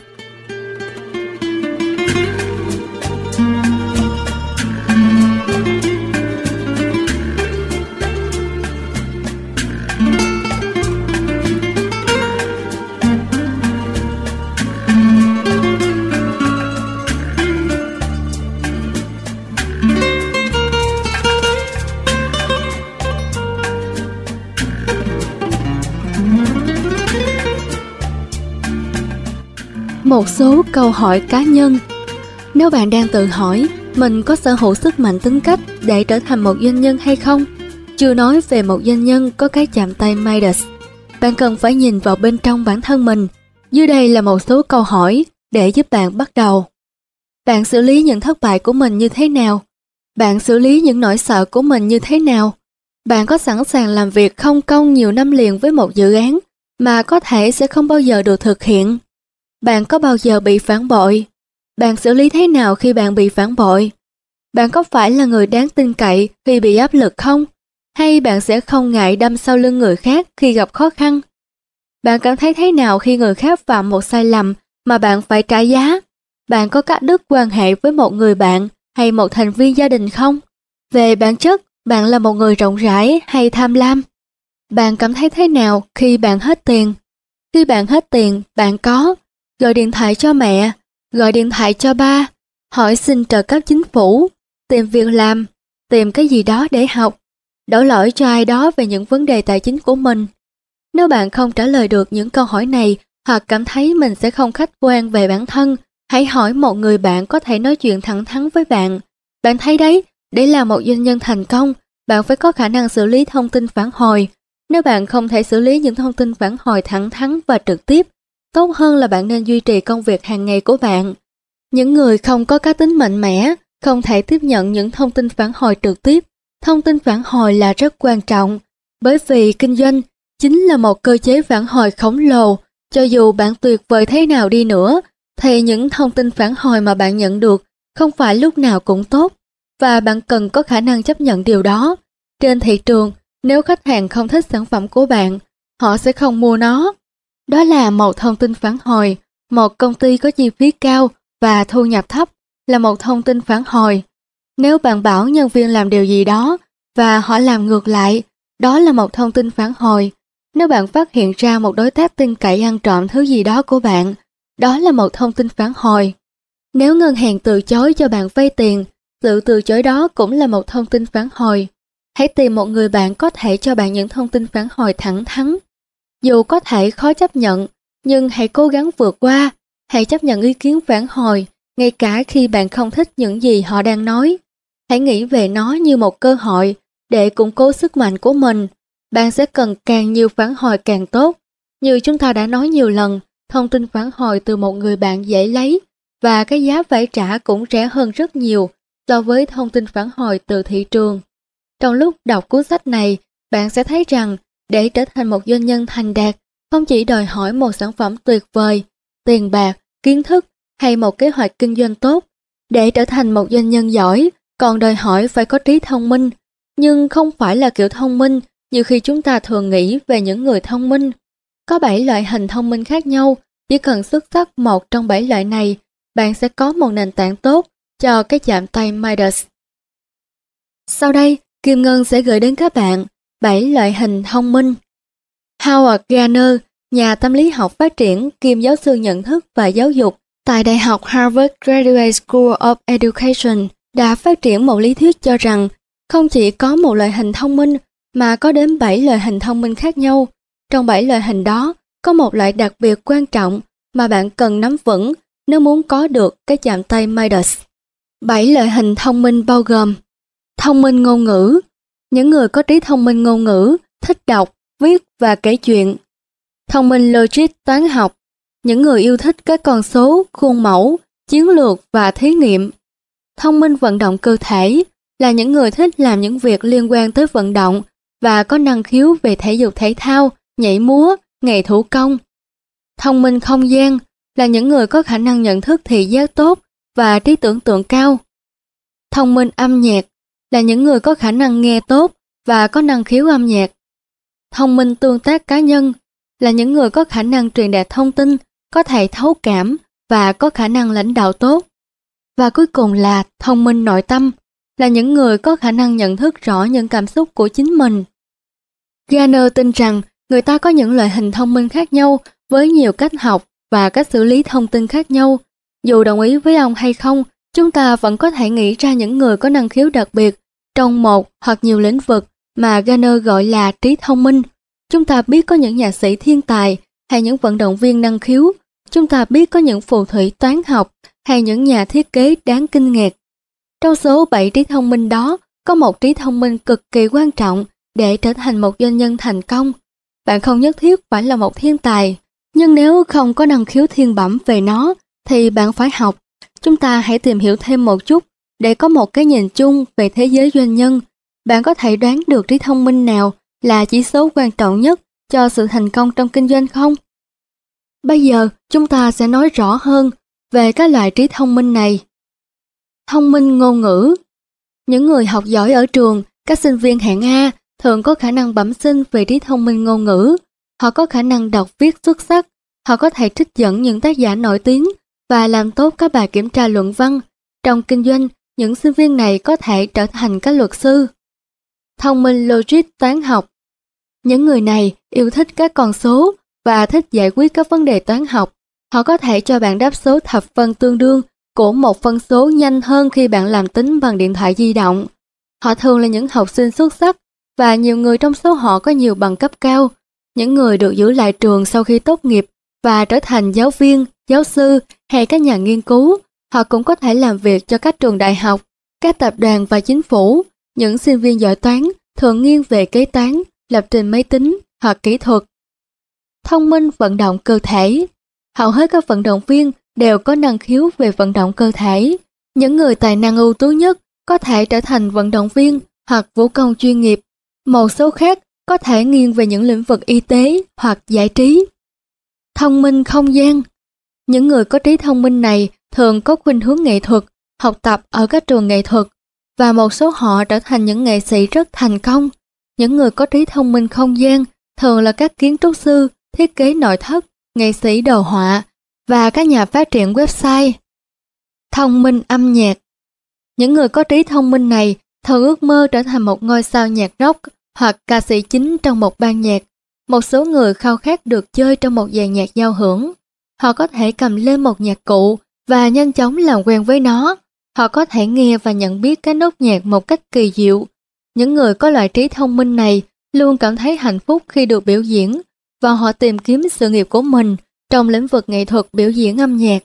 Một số câu hỏi cá nhân. Nếu bạn đang tự hỏi mình có sở hữu sức mạnh tính cách để trở thành một doanh nhân hay không, chưa nói về một doanh nhân có cái chạm tay Midas, bạn cần phải nhìn vào bên trong bản thân mình. Dưới đây là một số câu hỏi để giúp bạn bắt đầu. Bạn xử lý những thất bại của mình như thế nào? Bạn xử lý những nỗi sợ của mình như thế nào? Bạn có sẵn sàng làm việc không công nhiều năm liền với một dự án mà có thể sẽ không bao giờ được thực hiện? Bạn có bao giờ bị phản bội? Bạn xử lý thế nào khi bạn bị phản bội? Bạn có phải là người đáng tin cậy khi bị áp lực không? Hay bạn sẽ không ngại đâm sau lưng người khác khi gặp khó khăn? Bạn cảm thấy thế nào khi người khác phạm một sai lầm mà bạn phải trả giá? Bạn có cắt đứt quan hệ với một người bạn hay một thành viên gia đình không? Về bản chất, bạn là một người rộng rãi hay tham lam? Bạn cảm thấy thế nào khi bạn hết tiền? Khi bạn hết tiền, bạn có gọi điện thoại cho mẹ, gọi điện thoại cho ba, hỏi xin trợ cấp chính phủ, tìm việc làm, tìm cái gì đó để học, đổ lỗi cho ai đó về những vấn đề tài chính của mình. Nếu bạn không trả lời được những câu hỏi này hoặc cảm thấy mình sẽ không khách quan về bản thân, hãy hỏi một người bạn có thể nói chuyện thẳng thắn với bạn. Bạn thấy đấy, để là một doanh nhân thành công, bạn phải có khả năng xử lý thông tin phản hồi. Nếu bạn không thể xử lý những thông tin phản hồi thẳng thắn và trực tiếp, tốt hơn là bạn nên duy trì công việc hàng ngày của bạn. Những người không có cá tính mạnh mẽ, không thể tiếp nhận những thông tin phản hồi trực tiếp. Thông tin phản hồi là rất quan trọng, bởi vì kinh doanh chính là một cơ chế phản hồi khổng lồ. Cho dù bạn tuyệt vời thế nào đi nữa, thì những thông tin phản hồi mà bạn nhận được không phải lúc nào cũng tốt, và bạn cần có khả năng chấp nhận điều đó. Trên thị trường, nếu khách hàng không thích sản phẩm của bạn, họ sẽ không mua nó. Đó là một thông tin phản hồi. Một công ty có chi phí cao và thu nhập thấp là một thông tin phản hồi. Nếu bạn bảo nhân viên làm điều gì đó và họ làm ngược lại, đó là một thông tin phản hồi. Nếu bạn phát hiện ra một đối tác tin cậy ăn trộm thứ gì đó của bạn, đó là một thông tin phản hồi. Nếu ngân hàng từ chối cho bạn vay tiền, sự từ chối đó cũng là một thông tin phản hồi. Hãy tìm một người bạn có thể cho bạn những thông tin phản hồi thẳng thắn. Dù có thể khó chấp nhận, nhưng hãy cố gắng vượt qua. Hãy chấp nhận ý kiến phản hồi, ngay cả khi bạn không thích những gì họ đang nói. Hãy nghĩ về nó như một cơ hội để củng cố sức mạnh của mình. Bạn sẽ cần càng nhiều phản hồi càng tốt. Như chúng ta đã nói nhiều lần, thông tin phản hồi từ một người bạn dễ lấy và cái giá phải trả cũng rẻ hơn rất nhiều so với thông tin phản hồi từ thị trường. Trong lúc đọc cuốn sách này, bạn sẽ thấy rằng để trở thành một doanh nhân thành đạt, không chỉ đòi hỏi một sản phẩm tuyệt vời, tiền bạc, kiến thức hay một kế hoạch kinh doanh tốt. Để trở thành một doanh nhân giỏi, còn đòi hỏi phải có trí thông minh, nhưng không phải là kiểu thông minh như khi chúng ta thường nghĩ về những người thông minh. Có bảy loại hình thông minh khác nhau, chỉ cần xuất sắc một trong bảy loại này, bạn sẽ có một nền tảng tốt cho cái chạm tay Midas. Sau đây, Kim Ngân sẽ gửi đến các bạn bảy loại hình thông minh. Howard Gardner, nhà tâm lý học phát triển kiêm giáo sư nhận thức và giáo dục tại Đại học Harvard Graduate School of Education, đã phát triển một lý thuyết cho rằng không chỉ có một loại hình thông minh mà có đến bảy loại hình thông minh khác nhau. Trong bảy loại hình đó, có một loại đặc biệt quan trọng mà bạn cần nắm vững nếu muốn có được cái chạm tay Midas. Bảy loại hình thông minh bao gồm: thông minh ngôn ngữ, những người có trí thông minh ngôn ngữ, thích đọc, viết và kể chuyện. Thông minh logic toán học, những người yêu thích các con số, khuôn mẫu, chiến lược và thí nghiệm. Thông minh vận động cơ thể là những người thích làm những việc liên quan tới vận động và có năng khiếu về thể dục thể thao, nhảy múa, nghề thủ công. Thông minh không gian là những người có khả năng nhận thức thị giác tốt và trí tưởng tượng cao. Thông minh âm nhạc là những người có khả năng nghe tốt và có năng khiếu âm nhạc. Thông minh tương tác cá nhân là những người có khả năng truyền đạt thông tin, có thể thấu cảm và có khả năng lãnh đạo tốt. Và cuối cùng là thông minh nội tâm, là những người có khả năng nhận thức rõ những cảm xúc của chính mình. Garner tin rằng người ta có những loại hình thông minh khác nhau với nhiều cách học và cách xử lý thông tin khác nhau. Dù đồng ý với ông hay không, chúng ta vẫn có thể nghĩ ra những người có năng khiếu đặc biệt trong một hoặc nhiều lĩnh vực mà Garner gọi là trí thông minh. Chúng ta biết có những nhạc sĩ thiên tài hay những vận động viên năng khiếu. Chúng ta biết có những phù thủy toán học hay những nhà thiết kế đáng kinh ngạc. Trong số bảy trí thông minh đó, có một trí thông minh cực kỳ quan trọng để trở thành một doanh nhân thành công. Bạn không nhất thiết phải là một thiên tài, nhưng nếu không có năng khiếu thiên bẩm về nó, thì bạn phải học. Chúng ta hãy tìm hiểu thêm một chút để có một cái nhìn chung về thế giới doanh nhân. Bạn có thể đoán được trí thông minh nào là chỉ số quan trọng nhất cho sự thành công trong kinh doanh không? Bây giờ, chúng ta sẽ nói rõ hơn về các loại trí thông minh này. Thông minh ngôn ngữ. Những người học giỏi ở trường, các sinh viên hạng A thường có khả năng bẩm sinh về trí thông minh ngôn ngữ. Họ có khả năng đọc viết xuất sắc, họ có thể trích dẫn những tác giả nổi tiếng và làm tốt các bài kiểm tra luận văn. Trong kinh doanh, những sinh viên này có thể trở thành các luật sư. Thông minh logic toán học. Những người này yêu thích các con số và thích giải quyết các vấn đề toán học. Họ có thể cho bạn đáp số thập phân tương đương của một phân số nhanh hơn khi bạn làm tính bằng điện thoại di động. Họ thường là những học sinh xuất sắc và nhiều người trong số họ có nhiều bằng cấp cao. Những người được giữ lại trường sau khi tốt nghiệp và trở thành giáo viên, giáo sư hay các nhà nghiên cứu. Họ cũng có thể làm việc cho các trường đại học, các tập đoàn và chính phủ. Những sinh viên giỏi toán thường nghiêng về kế toán, lập trình máy tính hoặc kỹ thuật. Thông minh vận động cơ thể. Hầu hết các vận động viên đều có năng khiếu về vận động cơ thể. Những người tài năng ưu tú nhất có thể trở thành vận động viên hoặc vũ công chuyên nghiệp. Một số khác có thể nghiêng về những lĩnh vực y tế hoặc giải trí. Thông minh không gian. Những người có trí thông minh này thường có khuynh hướng nghệ thuật, học tập ở các trường nghệ thuật, và một số họ trở thành những nghệ sĩ rất thành công. Những người có trí thông minh không gian thường là các kiến trúc sư, thiết kế nội thất, nghệ sĩ đồ họa và các nhà phát triển website. Thông minh âm nhạc. Những người có trí thông minh này thường ước mơ trở thành một ngôi sao nhạc rock hoặc ca sĩ chính trong một ban nhạc. Một số người khao khát được chơi trong một dàn nhạc giao hưởng. Họ có thể cầm lên một nhạc cụ và nhanh chóng làm quen với nó. Họ có thể nghe và nhận biết các nốt nhạc một cách kỳ diệu. Những người có loại trí thông minh này luôn cảm thấy hạnh phúc khi được biểu diễn và họ tìm kiếm sự nghiệp của mình trong lĩnh vực nghệ thuật biểu diễn âm nhạc.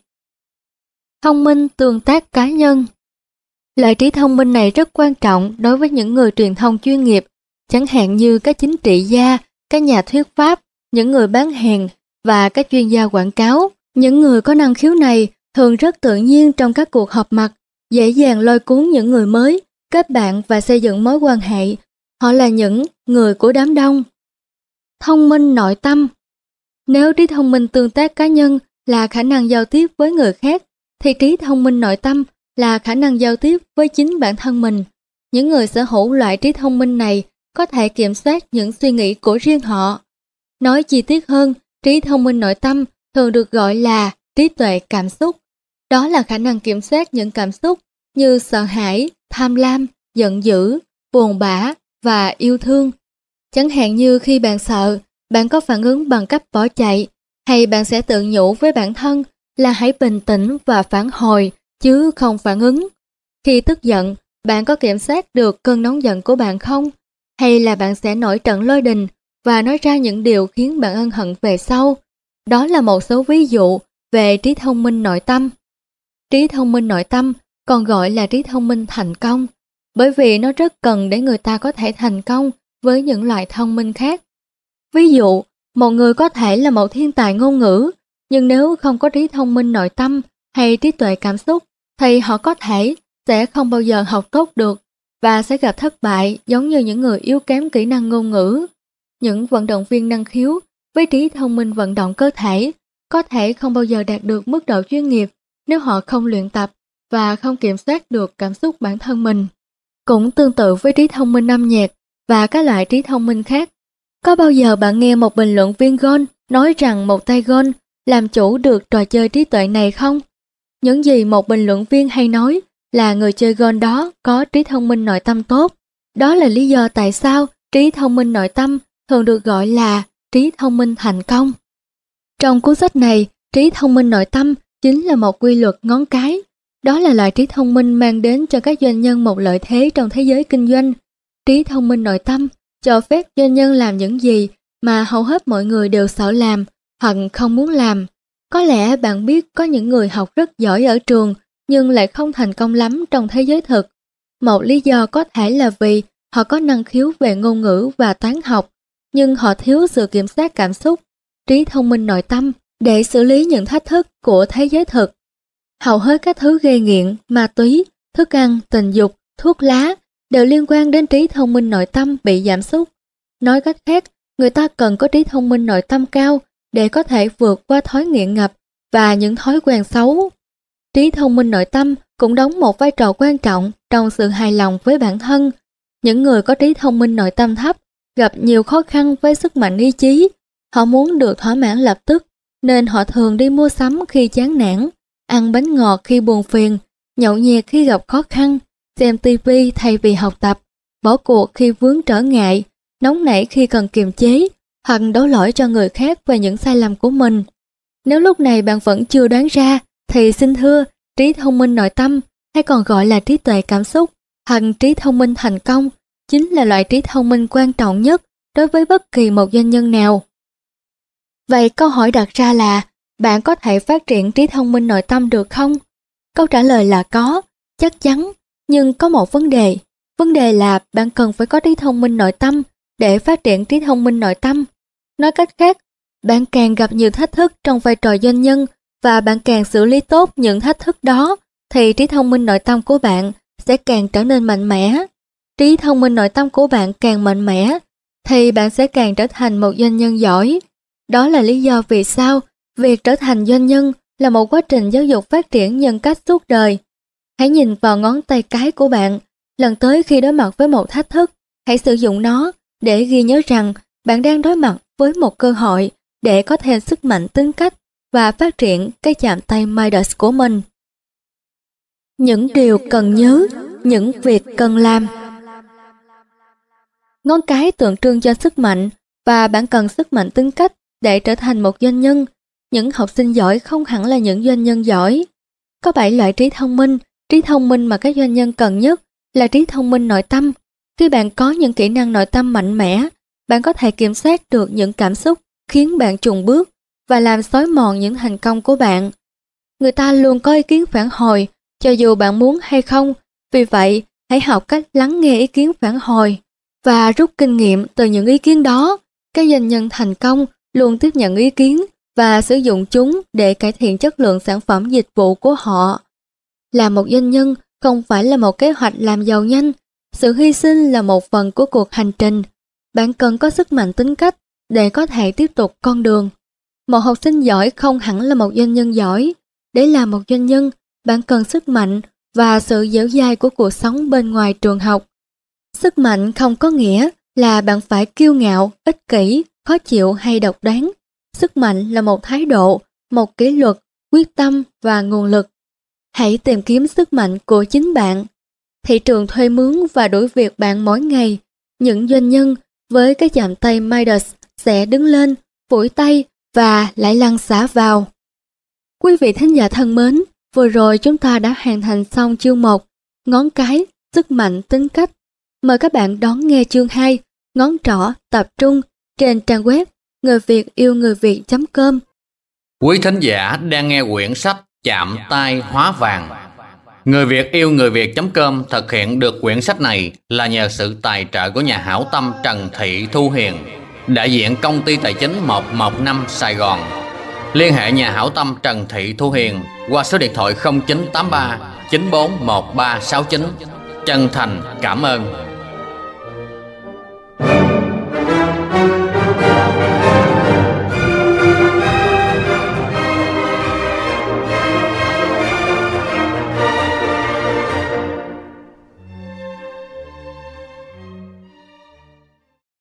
Thông minh tương tác cá nhân. Loại trí thông minh này rất quan trọng đối với những người truyền thông chuyên nghiệp, chẳng hạn như các chính trị gia, các nhà thuyết pháp, những người bán hàng và các chuyên gia quảng cáo. Những người có năng khiếu này thường rất tự nhiên trong các cuộc họp mặt, dễ dàng lôi cuốn những người mới, kết bạn và xây dựng mối quan hệ. Họ là những người của đám đông. Thông minh nội tâm. Nếu trí thông minh tương tác cá nhân là khả năng giao tiếp với người khác, thì trí thông minh nội tâm là khả năng giao tiếp với chính bản thân mình. Những người sở hữu loại trí thông minh này có thể kiểm soát những suy nghĩ của riêng họ. Nói chi tiết hơn, trí thông minh nội tâm thường được gọi là trí tuệ cảm xúc. Đó là khả năng kiểm soát những cảm xúc như sợ hãi, tham lam, giận dữ, buồn bã và yêu thương. Chẳng hạn như khi bạn sợ, bạn có phản ứng bằng cách bỏ chạy, hay bạn sẽ tự nhủ với bản thân là hãy bình tĩnh và phản hồi, chứ không phản ứng. Khi tức giận, bạn có kiểm soát được cơn nóng giận của bạn không? Hay là bạn sẽ nổi trận lôi đình và nói ra những điều khiến bạn ân hận về sau? Đó là một số ví dụ về trí thông minh nội tâm. Trí thông minh nội tâm còn gọi là trí thông minh thành công, bởi vì nó rất cần để người ta có thể thành công với những loại thông minh khác. Ví dụ, một người có thể là một thiên tài ngôn ngữ, nhưng nếu không có trí thông minh nội tâm, hay trí tuệ cảm xúc thì họ có thể sẽ không bao giờ học tốt được và sẽ gặp thất bại giống như những người yếu kém kỹ năng ngôn ngữ. Những vận động viên năng khiếu với trí thông minh vận động cơ thể có thể không bao giờ đạt được mức độ chuyên nghiệp nếu họ không luyện tập và không kiểm soát được cảm xúc bản thân mình. Cũng tương tự với trí thông minh âm nhạc và các loại trí thông minh khác. Có bao giờ bạn nghe một bình luận viên golf nói rằng một tay golf làm chủ được trò chơi trí tuệ này không? Những gì một bình luận viên hay nói là người chơi golf đó có trí thông minh nội tâm tốt. Đó là lý do tại sao trí thông minh nội tâm thường được gọi là trí thông minh thành công. Trong cuốn sách này, trí thông minh nội tâm chính là một quy luật ngón cái. Đó là loại trí thông minh mang đến cho các doanh nhân một lợi thế trong thế giới kinh doanh. Trí thông minh nội tâm cho phép doanh nhân làm những gì mà hầu hết mọi người đều sợ làm hoặc không muốn làm. Có lẽ bạn biết có những người học rất giỏi ở trường nhưng lại không thành công lắm trong thế giới thực. Một lý do có thể là vì họ có năng khiếu về ngôn ngữ và toán học, nhưng họ thiếu sự kiểm soát cảm xúc, trí thông minh nội tâm để xử lý những thách thức của thế giới thực. Hầu hết các thứ gây nghiện, ma túy, thức ăn, tình dục, thuốc lá đều liên quan đến trí thông minh nội tâm bị giảm sút. Nói cách khác, người ta cần có trí thông minh nội tâm cao để có thể vượt qua thói nghiện ngập và những thói quen xấu. Trí thông minh nội tâm cũng đóng một vai trò quan trọng trong sự hài lòng với bản thân. Những người có trí thông minh nội tâm thấp gặp nhiều khó khăn với sức mạnh ý chí. Họ muốn được thỏa mãn lập tức, nên họ thường đi mua sắm khi chán nản, ăn bánh ngọt khi buồn phiền, nhậu nhẹt khi gặp khó khăn, xem tivi thay vì học tập, bỏ cuộc khi vướng trở ngại, nóng nảy khi cần kiềm chế, hoặc đổ lỗi cho người khác về những sai lầm của mình. Nếu lúc này bạn vẫn chưa đoán ra, thì xin thưa, trí thông minh nội tâm, hay còn gọi là trí tuệ cảm xúc, hoặc trí thông minh thành công, chính là loại trí thông minh quan trọng nhất đối với bất kỳ một doanh nhân nào. Vậy câu hỏi đặt ra là, bạn có thể phát triển trí thông minh nội tâm được không? Câu trả lời là có, chắc chắn, nhưng có một vấn đề. Vấn đề là bạn cần phải có trí thông minh nội tâm để phát triển trí thông minh nội tâm. Nói cách khác, bạn càng gặp nhiều thách thức trong vai trò doanh nhân và bạn càng xử lý tốt những thách thức đó, thì trí thông minh nội tâm của bạn sẽ càng trở nên mạnh mẽ. Trí thông minh nội tâm của bạn càng mạnh mẽ, thì bạn sẽ càng trở thành một doanh nhân giỏi. Đó là lý do vì sao việc trở thành doanh nhân là một quá trình giáo dục phát triển nhân cách suốt đời. Hãy nhìn vào ngón tay cái của bạn. Lần tới khi đối mặt với một thách thức, hãy sử dụng nó để ghi nhớ rằng bạn đang đối mặt với một cơ hội để có thêm sức mạnh tính cách và phát triển cái chạm tay Midas của mình. Những điều cần nhớ, những việc cần làm. Ngón cái tượng trưng cho sức mạnh và bạn cần sức mạnh tính cách để trở thành một doanh nhân. Những học sinh giỏi không hẳn là những doanh nhân giỏi. Có bảy loại trí thông minh. Trí thông minh mà các doanh nhân cần nhất là trí thông minh nội tâm. Khi bạn có những kỹ năng nội tâm mạnh mẽ, bạn có thể kiểm soát được những cảm xúc khiến bạn chùn bước và làm xói mòn những thành công của bạn. Người ta luôn có ý kiến phản hồi, cho dù bạn muốn hay không. Vì vậy, hãy học cách lắng nghe ý kiến phản hồi và rút kinh nghiệm từ những ý kiến đó. Các doanh nhân thành công luôn tiếp nhận ý kiến và sử dụng chúng để cải thiện chất lượng sản phẩm dịch vụ của họ. Là một doanh nhân không phải là một kế hoạch làm giàu nhanh. Sự hy sinh là một phần của cuộc hành trình. Bạn cần có sức mạnh tính cách để có thể tiếp tục con đường. Một học sinh giỏi không hẳn là một doanh nhân giỏi. Để làm một doanh nhân, bạn cần sức mạnh và sự dẻo dai của cuộc sống bên ngoài trường học. Sức mạnh không có nghĩa là bạn phải kiêu ngạo, ích kỷ, khó chịu hay độc đoán. Sức mạnh là một thái độ, một kỷ luật, quyết tâm và nguồn lực. Hãy tìm kiếm sức mạnh của chính bạn. Thị trường thuê mướn và đuổi việc bạn mỗi ngày. Những doanh nhân với cái chạm tay Midas sẽ đứng lên, phủi tay và lại lăn xả vào. Quý vị thính giả thân mến, vừa rồi chúng ta đã hoàn thành xong chương một, ngón cái, sức mạnh tính cách. Mời các bạn đón nghe chương hai, ngón trỏ, tập trung trên trang web người việt yêu người việt chấm com. Quý thính giả đang nghe quyển sách Chạm tay hóa vàng. Người Việt yêu người việt chấm com thực hiện được quyển sách này là nhờ sự tài trợ của nhà hảo tâm Trần Thị Thu Hiền, đại diện công ty tài chính một một năm Sài Gòn. Liên hệ nhà hảo tâm Trần Thị Thu Hiền qua số điện thoại không chín tám ba chín bốn một ba sáu chín. Chân thành cảm ơn.